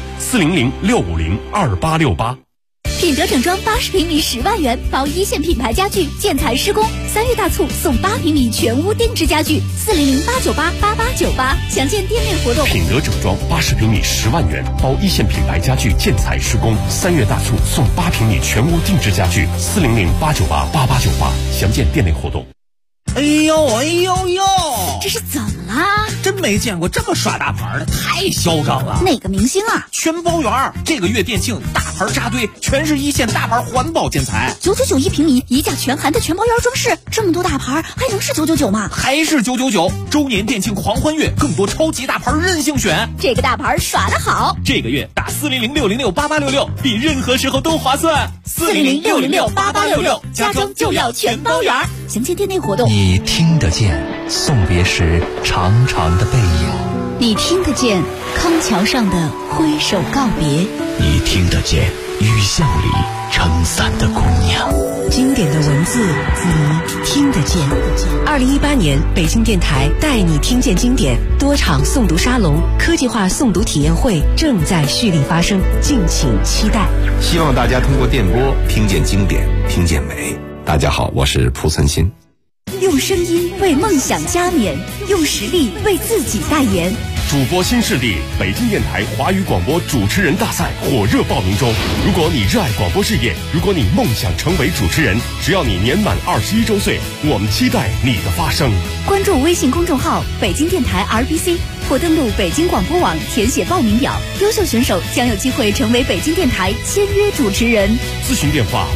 ，400-650-2868。 品德整装80平米10万元，包一线品牌家具建材施工，3月大促送8平米全屋定制家具，400-898-8898，详见店内活动。 品德整装80平米10万元，包一线品牌家具建材施工，3月大促送8平米全屋定制家具，400-898-8898，详见店内活动。 哎呦， 这是怎么啦？ 真没见过这么耍大牌的，太嚣张了。 哪个明星啊？ 全包园，这个月店庆大牌扎堆，全是一线大牌环保建材 ，999一平米，一价全含的全包园装饰，这么多大牌还能是999吗？ 还是999，周年店庆狂欢月，更多超级大牌任性选， 这个大牌耍得好。 这个月打400-606-8866，比任何时候都划算。 400-606-8866，家装就要全包园，详见店内活动。 你听得见送别时长长的背影， 你听得见康桥上的挥手告别， 你听得见雨巷里撑伞的姑娘。 经典的文字你听得见。2018年北京电台带你听见经典多场诵读沙龙、科技化诵读体验会正在蓄力发生，敬请期待。 希望大家通过电波听见经典，听见美。大家好，我是蒲存昕。 用声音为梦想加冕，用实力为自己代言。 主播新势力，北京电台华语广播主持人大赛火热报名中。如果你热爱广播事业，如果你梦想成为主持人，只要你年满21周岁，我们期待你的发声。 关注微信公众号北京电台 RBC， 或登录北京广播网填写报名表，优秀选手将有机会成为北京电台签约主持人。 咨询电话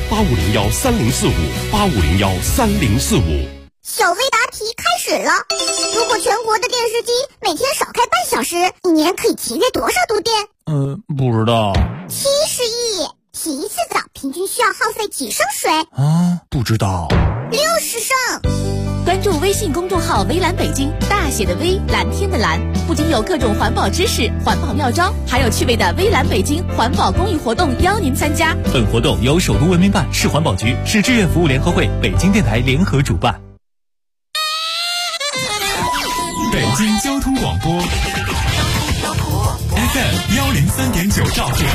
85013045，85013045。 小微答题开始了。如果全国的电视机每天少开半小时，一年可以节约多少度电？ 不知道。 70亿。洗一次澡平均需要耗费几升水？ 不知道。 60升。 关注微信公众号微蓝北京，大写的微，蓝天的蓝，不仅有各种环保知识、环保妙招，还有趣味的微蓝北京环保公益活动邀您参加。 本活动由首都文明办、市环保局、市志愿服务联合会、北京电台联合主办。 北京交通广播 FM103.9兆赫，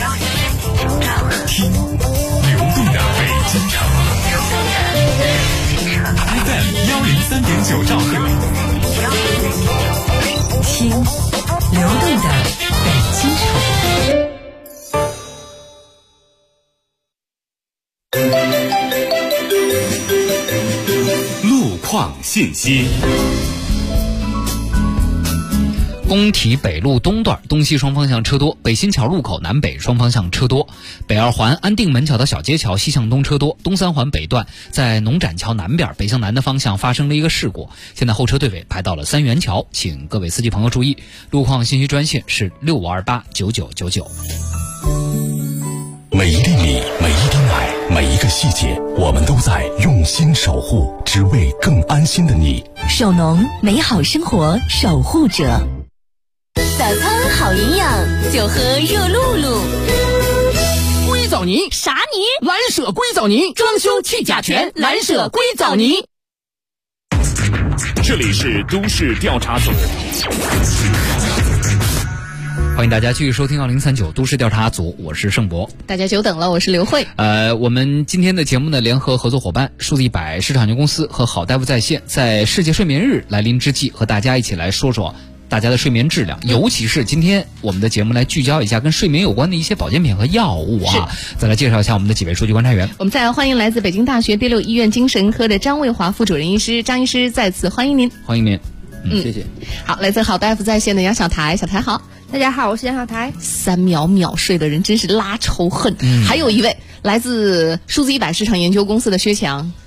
听流动的北京城。FM103.9兆赫， 听流动的北京城。路况信息。 工体北路东段东西双方向车多，北新桥路口南北双方向车多，北二环安定门桥到小街桥西向东车多，东三环北段在农展桥南边北向南的方向发生了一个事故，现在后车队尾排到了三元桥，请各位司机朋友注意。路况信息专线是65289999。 每一粒米，每一滴奶，每一个细节，我们都在用心守护，只为更安心的你。 首农，美好生活守护者。 早餐好营养，就喝热露露。 硅藻泥啥泥？ 蓝舍硅藻泥，装修去甲醛，蓝舍硅藻泥。 这里是都市调查组。 欢迎大家继续收听2039都市调查组，我是盛博。 大家久等了，我是刘慧。 我们今天的节目呢，联合合作伙伴数字100市场有限公司和好大夫在线，在世界睡眠日来临之际，和大家一起来说说大家的睡眠质量，尤其是今天我们的节目来聚焦一下跟睡眠有关的一些保健品和药物啊。再来介绍一下我们的几位数据观察员。 我们再来欢迎来自北京大学第6医院精神科的张卫华副主任医师，张医师再次欢迎您。 欢迎您。 谢谢。 好，来自好大夫在线的杨小台，小台好。 大家好，我是杨小台。 3秒秒睡的人真是拉仇恨。还有一位来自数字100市场研究公司的薛强。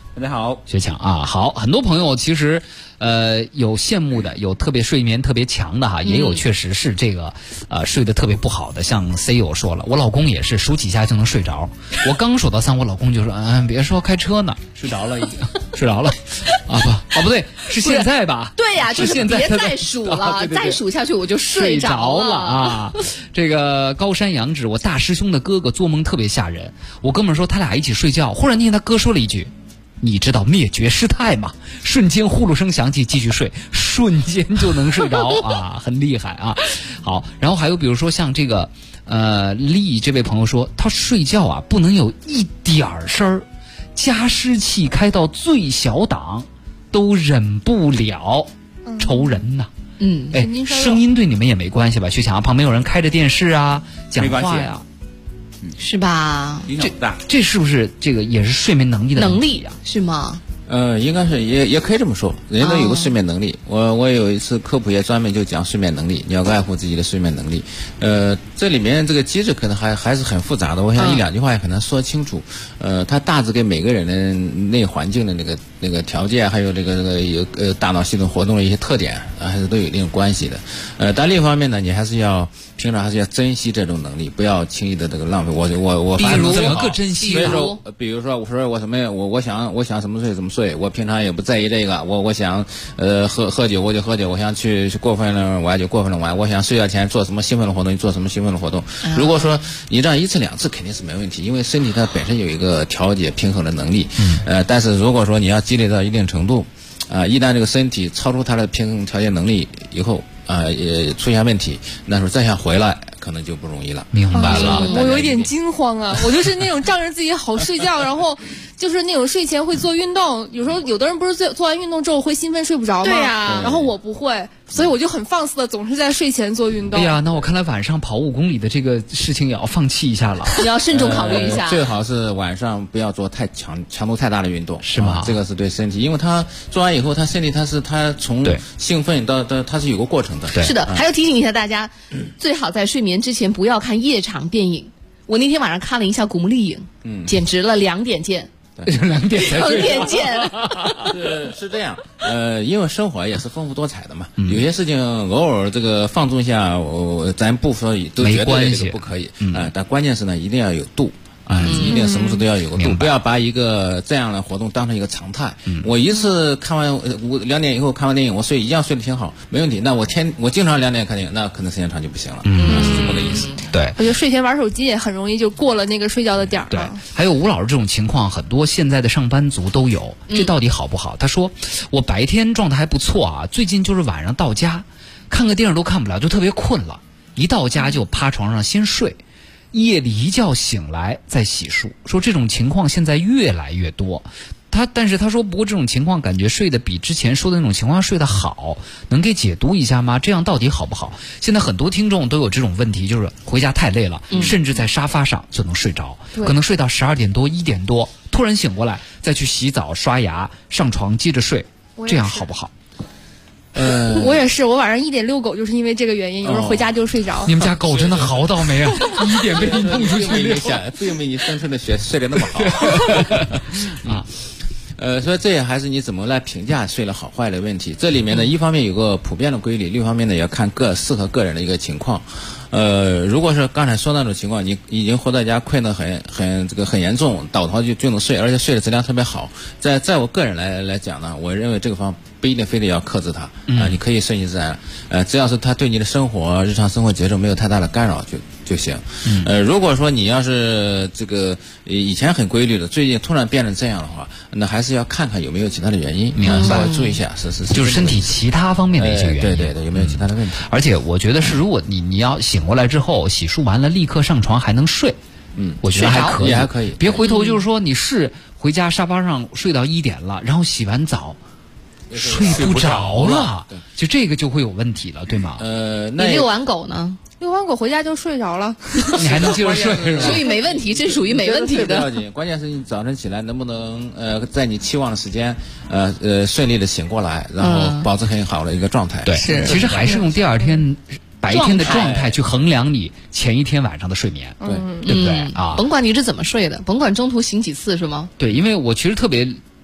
大家好， 薛强啊，好，很多朋友其实有羡慕的，有特别睡眠特别强的哈，也有确实是这个睡得特别不好的，像 C 友说了，我老公也是数几下就能睡着，我刚数到3，我老公就说别说开车呢，睡着了已经睡着了不对，是现在吧？ 对呀，就是现在别再数了， 对再数下去我就睡着了啊！这个高山仰止，我大师兄的哥哥做梦特别吓人，我哥们说他俩一起睡觉，忽然听见他哥说了一句。你知道灭绝师太吗？瞬间呼噜声响起，继续睡，瞬间就能睡着啊，很厉害啊。好，然后还有比如说像这个丽这位朋友说，他睡觉啊不能有一点声儿，加湿器开到最小档都忍不了，愁人呐。声音对你们也没关系吧？去想旁边有人开着电视啊，讲话呀。 是吧？ 影响大， 这是不是这个也是睡眠能力的能力啊？是吗？ 应该是也可以这么说，人都有个睡眠能力。我有一次科普也专门就讲睡眠能力，你要爱护自己的睡眠能力。这里面这个机制可能还是很复杂的，我想1-2句话也很难说清楚。它大致给每个人的内环境的那个条件，还有这个大脑系统活动的一些特点还是都有一定关系的。但另一方面呢，你还是要平常还是要珍惜这种能力，不要轻易的这个浪费。我比如怎么个珍惜？ 所以说，比如说我说我什么我想什么睡怎么睡。我平常也不在意这个，我想喝酒我就喝酒，我想去过分了玩就过分了玩，我想睡觉前做什么兴奋的活动就做什么兴奋的活动。如果说你这样1次2次肯定是没问题，因为身体它本身有一个调节平衡的能力。但是如果说你要积累到一定程度，一旦这个身体超出它的平衡调节能力以后，也出现问题，那时候再想回来可能就不容易了。 明白了， 我有一点惊慌啊！我就是那种仗着自己好睡觉，然后就是那种睡前会做运动。有时候有的人不是做完运动之后会兴奋睡不着吗？ 对呀， 然后我不会，所以我就很放肆的总是在睡前做运动。 哎呀，那我看来晚上跑5公里的这个事情也要放弃一下了。 你要慎重考虑一下。 最好是晚上不要做太强度太大的运动， 是吗？ 这个是对身体，因为他做完以后，他身体他从兴奋到它是有个过程的。 是的，还要提醒一下大家，最好在睡眠之前不要看夜场电影。我那天晚上看了一下《古墓丽影》，简直了，2点见。 2点见。 是这样，因为生活也是丰富多彩的嘛，有些事情偶尔这个放纵一下，咱不说都绝对这个不可以，但关键是呢，一定要有度。一定什么事都要有个度，不要把一个这样的活动当成一个常态。我一次看完2点以后看完电影，我一样睡得挺好，没问题。那我经常2点看电影，那可能时间长就不行了。是这么个意思。 对， 我觉得睡前玩手机也很容易就过了那个睡觉的点儿。 对，还有吴老师这种情况，很多现在的上班族都有，这到底好不好？他说我白天状态还不错啊，最近就是晚上到家看个电视都看不了，就特别困了，一到家就趴床上先睡。夜里一觉醒来再洗漱，说这种情况现在越来越多。但是他说，不过这种情况感觉睡得比之前说的那种情况睡得好，能给解读一下吗？这样到底好不好？现在很多听众都有这种问题，就是回家太累了，甚至在沙发上就能睡着，可能睡到12点多、1点多，突然醒过来，再去洗澡、刷牙、上床接着睡，这样好不好？ 我也是，我晚上1点遛狗，就是因为这个原因，有时候回家就睡着。 你们家狗真的好倒霉啊！1点被你弄出去遛， 不因为你生存的睡得那么好所以这也还是你怎么来评价睡了好坏的问题。这里面呢，一方面有个普遍的规律，另一方面呢也要看适合个人的一个情况。如果是刚才说那种情况，你已经回到家困得很严重，倒头就能睡，而且睡的质量特别好，在我个人来讲呢，我认为这个方不一定非得要克制它你可以顺其自然，只要是它对你的日常生活节奏没有太大的干扰就行。如果说你要是这个以前很规律的，最近突然变成这样的话，那还是要看看有没有其他的原因，稍微注意一下， 就是身体其他方面的一些原因， 对，有没有其他的问题？ 而且我觉得是，如果你要醒过来之后洗漱完了立刻上床还能睡，我觉得还可以，别回头就是说你是回家沙发上睡到1点了，然后洗完澡睡不着了，就这个就会有问题了，对吗？ 你遛完狗呢？ 遛完狗回家就睡着了， 你还能接着睡是吧？ 所以没问题，这属于没问题的。 不要紧，关键是你早晨起来能不能在你期望的时间顺利的醒过来，然后保持很好的一个状态。 对，其实还是用第二天白天的状态去衡量你前一天晚上的睡眠，对不对啊？ 甭管你是怎么睡的，甭管中途醒几次是吗？ 对，因为我其实特别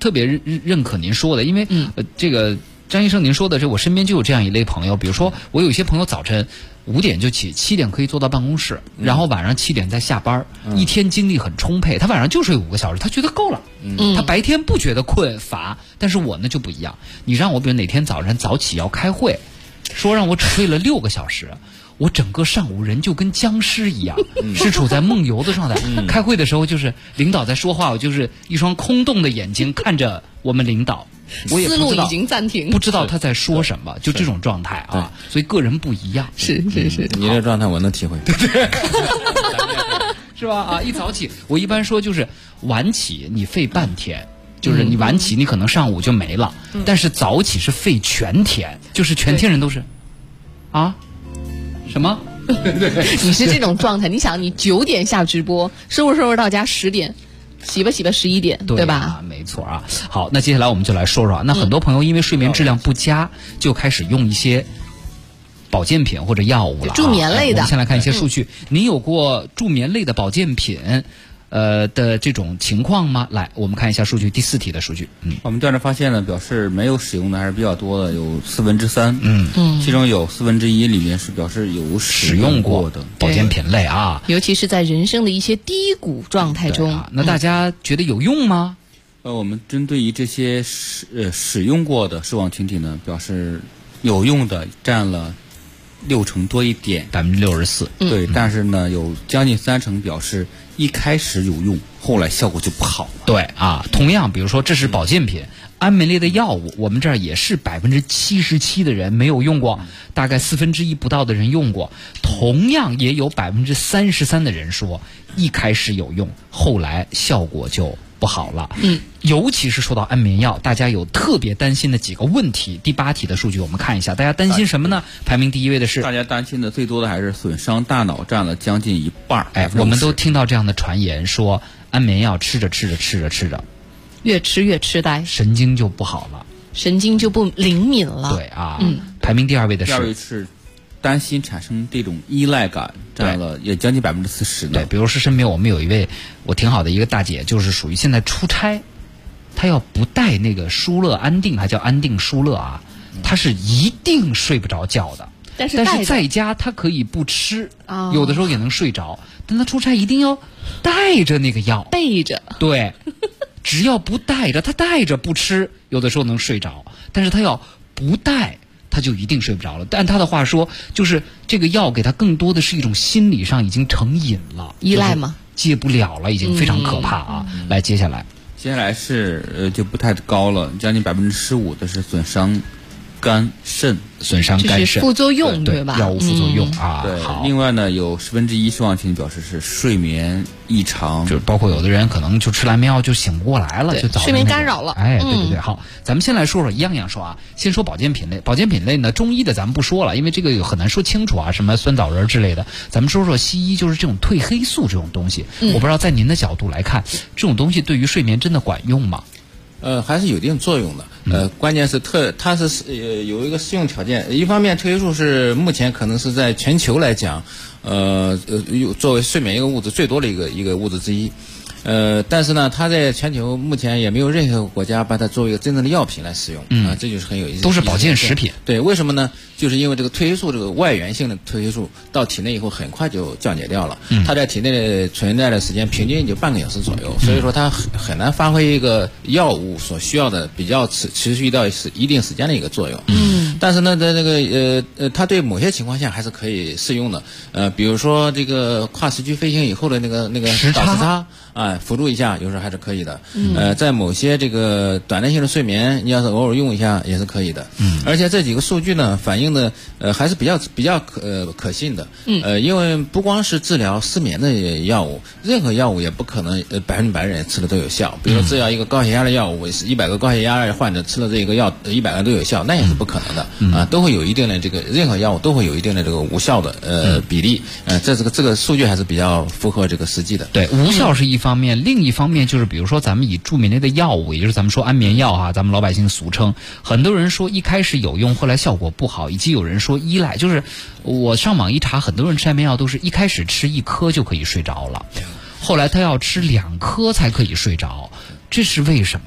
特别认可您说的，因为这个张医生您说的这，我身边就有这样一类朋友，比如说我有一些朋友早晨5点就起，7点可以坐到办公室，然后晚上7点再下班，一天精力很充沛，他晚上就睡5个小时，他觉得够了，他白天不觉得困乏，但是我呢就不一样，你让我比如哪天早晨早起要开会，说让我只睡了6个小时。我整个上午人就跟僵尸一样，是处在梦游的状态。开会的时候就是领导在说话，我就是一双空洞的眼睛看着我们领导，我也不知道思路已经暂停， 不知道他在说什么，就这种状态啊。所以个人不一样， 是， 你这状态我能体会，对， 是吧？啊，一早起，我一般说就是晚起你费半天。就是你晚起，你可能上午就没了，但是早起是费全天，就是全天人都是，啊。什么？ 你是这种状态？你想，你9点下直播，收拾到家10点，洗吧11点，对吧？ 没错啊。好，那接下来我们就来说说，那很多朋友因为睡眠质量不佳，就开始用一些保健品或者药物了， 助眠类的。 我们先来看一些数据，您有过助眠类的保健品的这种情况吗？来，我们看一下数据，第4题的数据。 我们调查发现呢，表示没有使用的还是比较多的，有3/4。其中有1/4里面是表示有使用过的保健品类啊， 尤其是在人生的一些低谷状态中。 那大家觉得有用吗？ 我们针对于这些使用过的受访群体呢，表示有用的占了60%多一点 ，64%。 对，但是呢，有将近30%表示一开始有用，后来效果就不好了。 对啊，同样，比如说这是保健品，安眠类的药物，我们这儿也是77%的人没有用过，大概1/4不到的人用过。同样也有33%的人说一开始有用，后来效果就不好了。尤其是说到安眠药，大家有特别担心的几个问题。第8题的数据我们看一下，大家担心什么呢？排名第1位的是， 大家担心的最多的还是损伤大脑，占了将近1半。 我们都听到这样的传言，说安眠药吃着越吃越痴呆， 神经就不好了， 神经就不灵敏了。 对啊，排名第2位的是， 第2位是担心产生这种依赖感，占了也将近40%。 对，比如说身边我们有一位我挺好的一个大姐，就是属于现在出差，她要不带那个舒乐安定，还叫安定舒乐啊，她是一定睡不着觉的。但是在家她可以不吃，有的时候也能睡着，但她出差一定要带着那个药， 备着。 对，只要不带着，她带着不吃，有的时候能睡着，但是她要不带，他就一定睡不着了。但他的话说，就是这个药给他更多的是一种心理上已经成瘾了， 依赖吗？ 戒不了了，已经非常可怕啊！来，接下来是就不太高了，将近15%的是损伤肝肾， 就是副作用，对吧？ 药物副作用啊。 对，另外呢，有1/10受访群体表示是睡眠异常， 就包括有的人可能就吃安眠药就醒不过来了，就睡眠干扰了。 哎，对，好，咱们先来说说一样说啊，先说保健品类。保健品类呢，中医的咱们不说了，因为这个很难说清楚啊，什么酸枣仁之类的。咱们说说西医，就是这种褪黑素这种东西。我不知道在您的角度来看，这种东西对于睡眠真的管用吗？ 还是有一定作用的。关键是它是有一个适用条件。一方面，褪黑素是目前可能是在全球来讲，作为睡眠一个物质最多的一个物质之一。但是呢，它在全球目前也没有任何国家把它作为一个真正的药品来使用。这就是很有意思。 都是保健食品。 对，为什么呢？就是因为这个褪黑素，这个外源性的褪黑素到体内以后很快就降解掉了。它在体内存在的时间平均也就半个小时左右，所以说它很难发挥一个药物所需要的比较持续到一定时间的一个作用。但是呢，在那个它对某些情况下还是可以适用的。比如说这个跨时区飞行以后的那个倒时差啊，辅助一下有时候还是可以的。在某些这个短暂性的睡眠，你要是偶尔用一下也是可以的。而且这几个数据呢，反映的还是比较可信的。因为不光是治疗失眠的药物，任何药物也不可能100%人吃的都有效。比如说治疗一个高血压的药物，100个高血压患者吃了这个药，100个都有效，那也是不可能的。都会有一定的这个任何药物都会有一定的这个无效的比例。这个数据还是比较符合这个实际的。 对，无效是一方面，另一方面就是比如说咱们以助眠类的药物，也就是咱们说安眠药啊，咱们老百姓俗称，很多人说一开始有用，后来效果不好，以及有人说依赖。就是我上网一查，很多人吃安眠药都是一开始吃1颗就可以睡着了，后来他要吃2颗才可以睡着，这是为什么呢？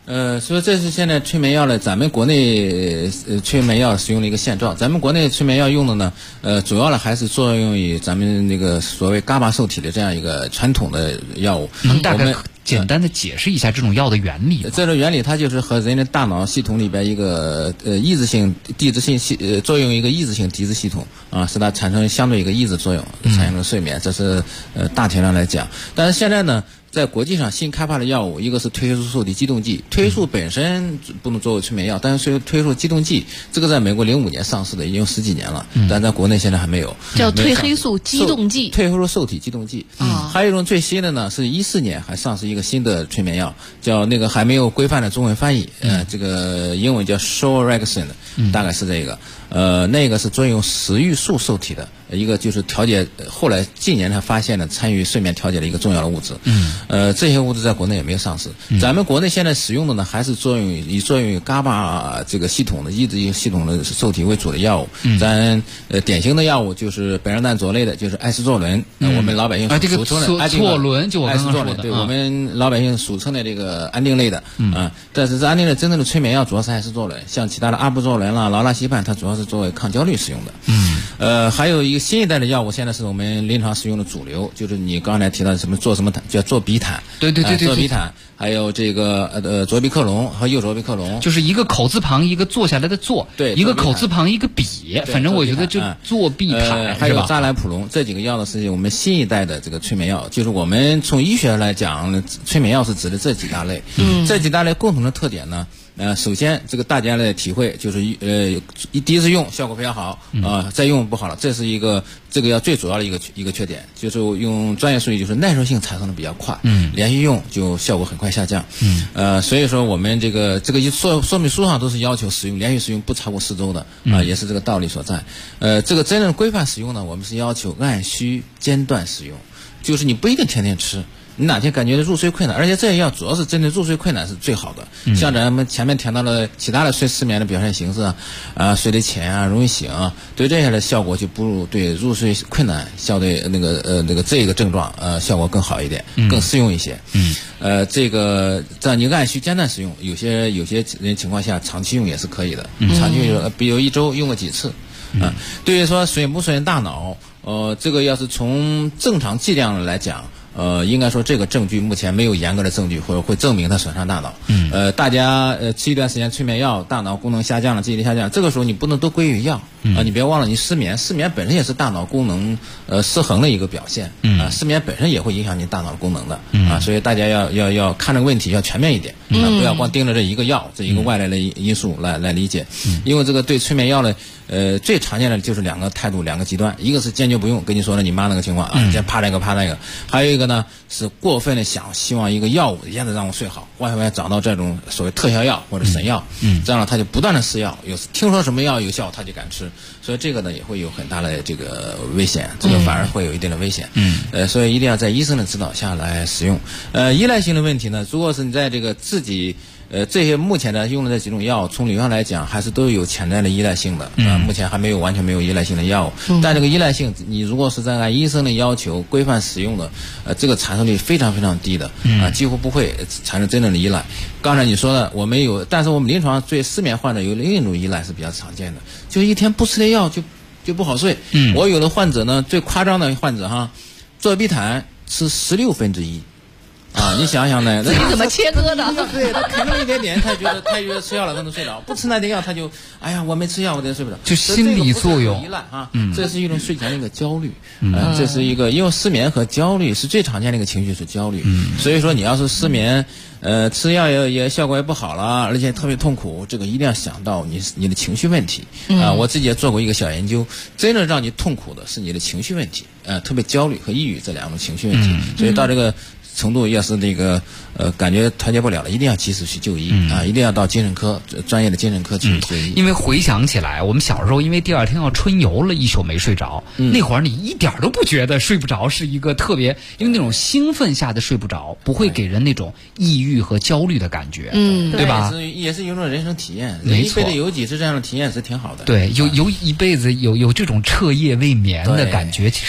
所以这是现在催眠药呢，咱们国内催眠药使用的一个现状。咱们国内催眠药用的呢，主要呢还是作用于咱们那个所谓伽马受体的这样一个传统的药物。 能大概简单的解释一下这种药的原理吗？ 这种原理它就是和人的大脑系统里边一个抑制性递质性作用一个抑制性递质系统啊，使它产生相对一个抑制作用，产生了睡眠。这是大体上来讲。但是现在呢，在国际上新开发的药物，一个是褪黑素受体激动剂，褪黑素本身不能作为催眠药，但是褪黑素激动剂这个在美国05年上市的，已经10几年了，但在国内现在还没有。 叫褪黑素激动剂， 褪黑素受体激动剂。还有一种最新的呢，是14年还上市一个新的催眠药，叫那个还没有规范的中文翻译，这个英文叫 Shorexin，大概是这个。那个是作用食欲素受体的一个，就是调节，后来近年才发现的参与睡眠调节的一个重要的物质。这些物质在国内也没有上市。咱们国内现在使用的呢，还是以作用于伽马这个系统的抑制系统的受体为主的药物。咱典型的药物就是苯二氮卓类的，就是艾司唑仑，我们老百姓俗称的唑仑，就我刚刚说的， 对，我们老百姓俗称的这个安定类的。但是这安定类真正的催眠药主要是艾司唑仑，像其他的阿布唑仑啦、劳拉西泮，它主要是作为抗焦虑使用的。还有一个新一代的药物，现在是我们临床使用的主流，就是你刚才提到什么做什么叫做比坦， 对， 做比坦，还有这个卓比克隆和右卓比克隆， 就是一个口字旁一个坐下来的坐， 对， 一个口字旁一个比，反正我觉得就做比坦， 还有扎兰普隆，这几个药呢是我们新一代的这个催眠药，就是我们从医学来讲，催眠药是指的这几大类。这几大类共同的特点呢，首先这个大家的体会就是第一次用效果非常好再用不好了，这是一个这个药最主要的一个缺点，就是用专业术语就是耐受性产生的比较快，连续用就效果很快下降。所以说我们这个说明书上都是要求使用连续使用不超过4周的也是这个道理所在。这个真正规范使用呢，我们是要求按需间断使用，就是你不一定天天吃。你哪天感觉入睡困难，而且这些药主要是针对入睡困难是最好的。像咱们前面谈到了其他的失眠的表现形式睡得浅容易醒对这些的效果就不如对入睡困难相对那个这个症状效果更好一点，更适用一些。这个这样你按需间断使用，有些人情况下长期用也是可以的，长期用比如1周用个几次。对于说损不损大脑，这个要是从正常剂量来讲。应该说这个证据目前没有严格的证据或者会证明它损伤大脑。大家吃一段时间催眠药，大脑功能下降了，记忆力下降，这个时候你不能都归于药你别忘了你失眠本身也是大脑功能失衡的一个表现失眠本身也会影响你大脑功能的所以大家要看这个问题要全面一点不要光盯着这一个药这一个外来的因素来理解。因为这个对催眠药呢最常见的就是两个态度两个极端，一个是坚决不用，跟你说了你妈那个情况先怕那个，还有一个呢是过分的希望一个药物一下子让我睡好，外面找到这种所谓特效药或者神药这样他就不断的试药，听说什么药有效他就敢吃，所以这个呢也会有很大的这个危险，这个反而会有一定的危险所以一定要在医生的指导下来使用。依赖性的问题呢，如果是你在这个自己这些目前的用的这几种药，从理论上来讲还是都有潜在的依赖性的目前还没有完全没有依赖性的药物但这个依赖性你如果是在按医生的要求规范使用的这个产生率非常非常低的几乎不会产生真正的依赖。刚才你说的我们有，但是我们临床对失眠患者有另一种依赖是比较常见的，就一天不吃点药就不好睡我有的患者呢，最夸张的患者做必坦吃1/16你想想呢？ 你怎么切割的？ 对，他啃了一点点，他觉得吃药了他能睡着，不吃那点药他就哎呀我没吃药我得睡不着， 就心理作用依赖这是一种睡前的一个焦虑这是一个因为失眠和焦虑是最常见的一个情绪是焦虑所以说你要是失眠吃药也效果也不好了，而且特别痛苦，这个一定要想到你的情绪问题我自己也做过一个小研究，真正让你痛苦的是你的情绪问题特别焦虑和抑郁这两种情绪问题所以到这个程度要是那个感觉调节不了了，一定要及时去就医一定要到精神科专业的精神科去就医。 因为回想起来，我们小时候因为第二天要春游了，一宿没睡着，那会儿你一点都不觉得睡不着是一个特别，因为那种兴奋下的睡不着，不会给人那种抑郁和焦虑的感觉，对吧？ 也是有种人生体验， 没错， 一辈子有几次这样的体验是挺好的。 对，有一辈子有这种彻夜未眠的感觉，其实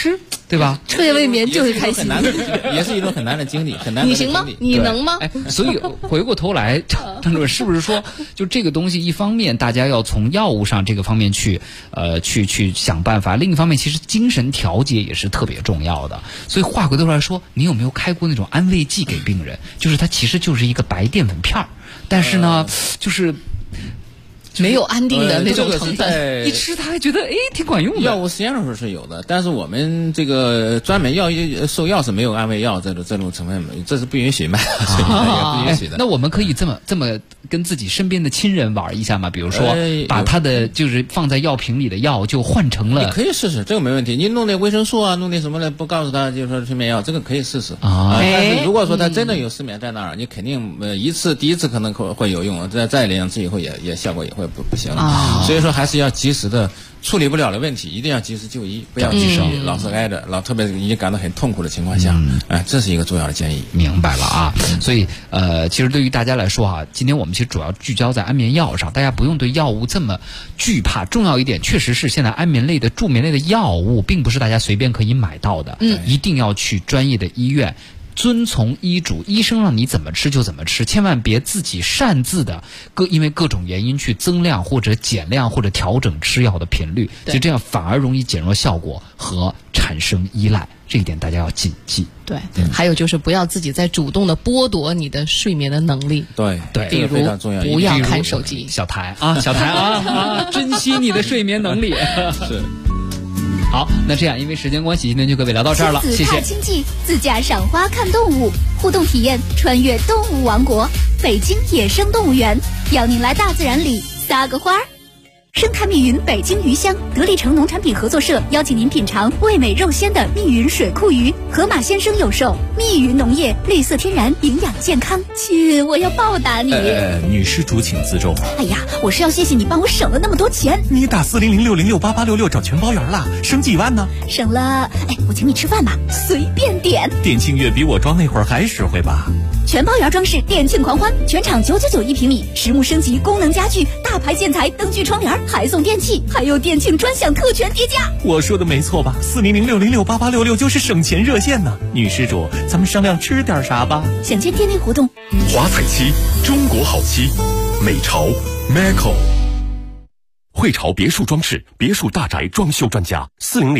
对吧？ 彻夜未眠就是开心， 也是一种很难的经历，很难的你行吗？你能吗？ 所以回过头来，张主任是不是说，就这个东西，一方面大家要从药物上这个方面去想办法，另一方面其实精神调节也是特别重要的。所以话回头来说，你有没有开过那种安慰剂给病人？就是它其实就是一个白淀粉片儿，但是呢，就是没有安定的那种成分， 一吃他还觉得挺管用的。 药物实验的时候是有的，但是我们这个专门售药是没有安慰药这种成分，这是不允许卖，不允许的。 那我们可以这么跟自己身边的亲人玩一下吗？比如说把他的就是放在药瓶里的药就换成了， 你可以试试，这个没问题。你弄点维生素啊，弄点什么的，不告诉他就是说睡眠药，这个可以试试啊。但是如果说他真的有失眠在那儿，你肯定第一次可能会有用，再2次以后也效果也会不行。所以说还是要及时的处理不了的问题，一定要及时就医，不要及时老是挨着，特别已经感到很痛苦的情况下，这是一个重要的建议。 明白了啊。所以其实对于大家来说啊，今天我们其实主要聚焦在安眠药上，大家不用对药物这么惧怕。重要一点，确实是现在安眠类的助眠类的药物，并不是大家随便可以买到的，一定要去专业的医院。遵从医嘱，医生让你怎么吃就怎么吃，千万别自己擅自的因为各种原因去增量或者减量或者调整吃药的频率，就这样反而容易减弱效果和产生依赖，这一点大家要谨记。 对，还有就是不要自己再主动的剥夺你的睡眠的能力。 对， 比如不要看手机， 小台啊，珍惜你的睡眠能力。 是。 好，那这样因为时间关系，今天就各位聊到这儿了，谢谢。 亲经济自驾赏花看动物，互动体验穿越动物王国，北京野生动物园，邀您来大自然里撒个花儿。生态密云北京鱼乡得力城农产品合作社邀请您品尝味美肉鲜的密云水库鱼，河马先生有售，密云农业，绿色天然，营养健康。亲，我要报答你。 女施主请自重。 哎呀，我是要谢谢你帮我省了那么多钱。 你打40060688866找全包圆了，省几万呢？ 省了，我请你吃饭吧，随便点。 电庆月比我装那会儿还实惠吧？ 全包圆装饰电庆狂欢，全场999一平米，实木升级功能家具，大牌建材灯具窗帘，还送电器，还有电庆专享特权叠加。 我说的没错吧？40060688866就是省钱热线呢。女施主，咱们商量吃点啥吧？ 想见店内活动， 华彩期，中国好期，美潮 Macau。汇潮别墅装饰，别墅大宅装修专家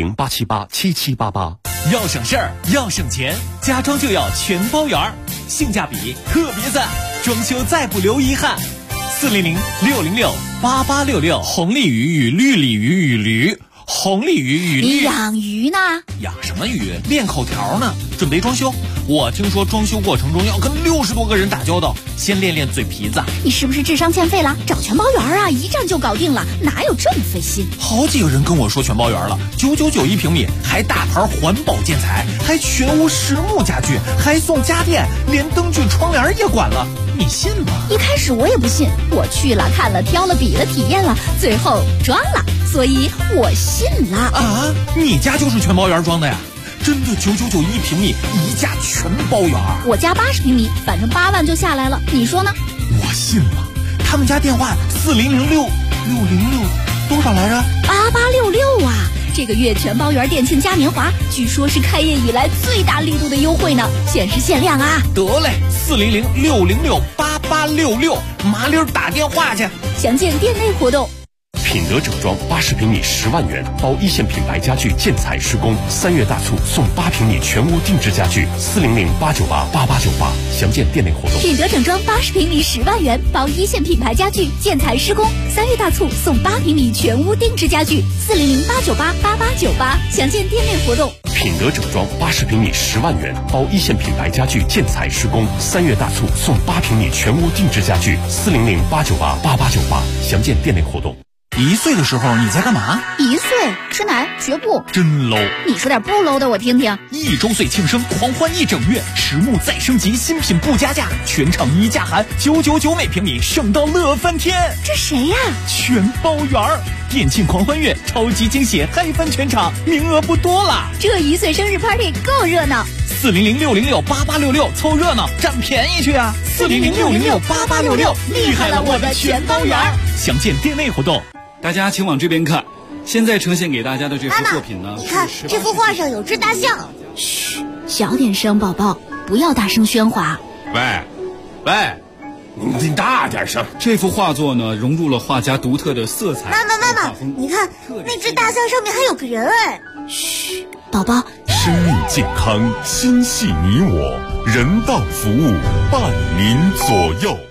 ，400-878-7788。 要省事儿，要省钱，家装就要全包圆儿，性价比特别赞，装修再不留遗憾。400-606-8866，红鲤鱼与绿鲤鱼与驴，红鲤鱼与绿。 你养鱼呢？ 养什么鱼？练口条呢。准备装修，我听说装修过程中要跟60多个人打交道，先练练嘴皮子。 你是不是智商欠费了？找全包圆啊，一站就搞定了，哪有这么费心？ 好几个人跟我说全包圆了，999一平米，还大牌环保建材，还全屋实木家具，还送家电，连灯具窗帘也管了，你信吗？ 一开始我也不信，我去了看了挑了比了体验了，最后装了，所以我信了。 啊，你家就是全包圆装的呀？真的999一平米，一价全包圆。 我家80平米，反正8万就下来了，你说呢？ 我信了。他们家电话4006606多少来着 ？8866啊！这个月全包圆店庆嘉年华，据说是开业以来最大力度的优惠呢，限时限量啊！ 得嘞，400-606-8866，麻溜打电话去。 详见店内活动。 品德整装80平米10万元，包一线品牌家具建材施工，3月大促送8平米全屋定制家具，400-898-8898，详见店内活动。 品德整装80平米10万元，包一线品牌家具建材施工，3月大促送8平米全屋定制家具，400-898-8898，详见店内活动。 品德整装80平米10万元，包一线品牌家具建材施工，3月大促送8平米全屋定制家具，400-898-8898，详见店内活动。 1岁的时候你在干嘛 ？1岁吃奶学步， 真 low。 你说点不 low 的我听听。 1周岁庆生狂欢1整月，实木再升级，新品不加价，全场一价含999每平米，省到乐翻天。 这谁呀？ 全包圆儿，店庆狂欢月，超级惊喜，嗨翻全场，名额不多了。 这1岁生日 party 够热闹。 400-606-8866，凑热闹占便宜去啊！400-606-8866，厉害了我的全包圆儿。详见店内活动。 大家请往这边看， 现在呈现给大家的这幅作品呢， 你看这幅画上有只大象。 嘘，小点声，宝宝，不要大声喧哗。 喂，你大点声。这幅画作呢，融入了画家独特的色彩。 妈妈，你看那只大象上面还有个人哎。 嘘，宝宝。 生命健康，心系你我，人道服务，伴您左右。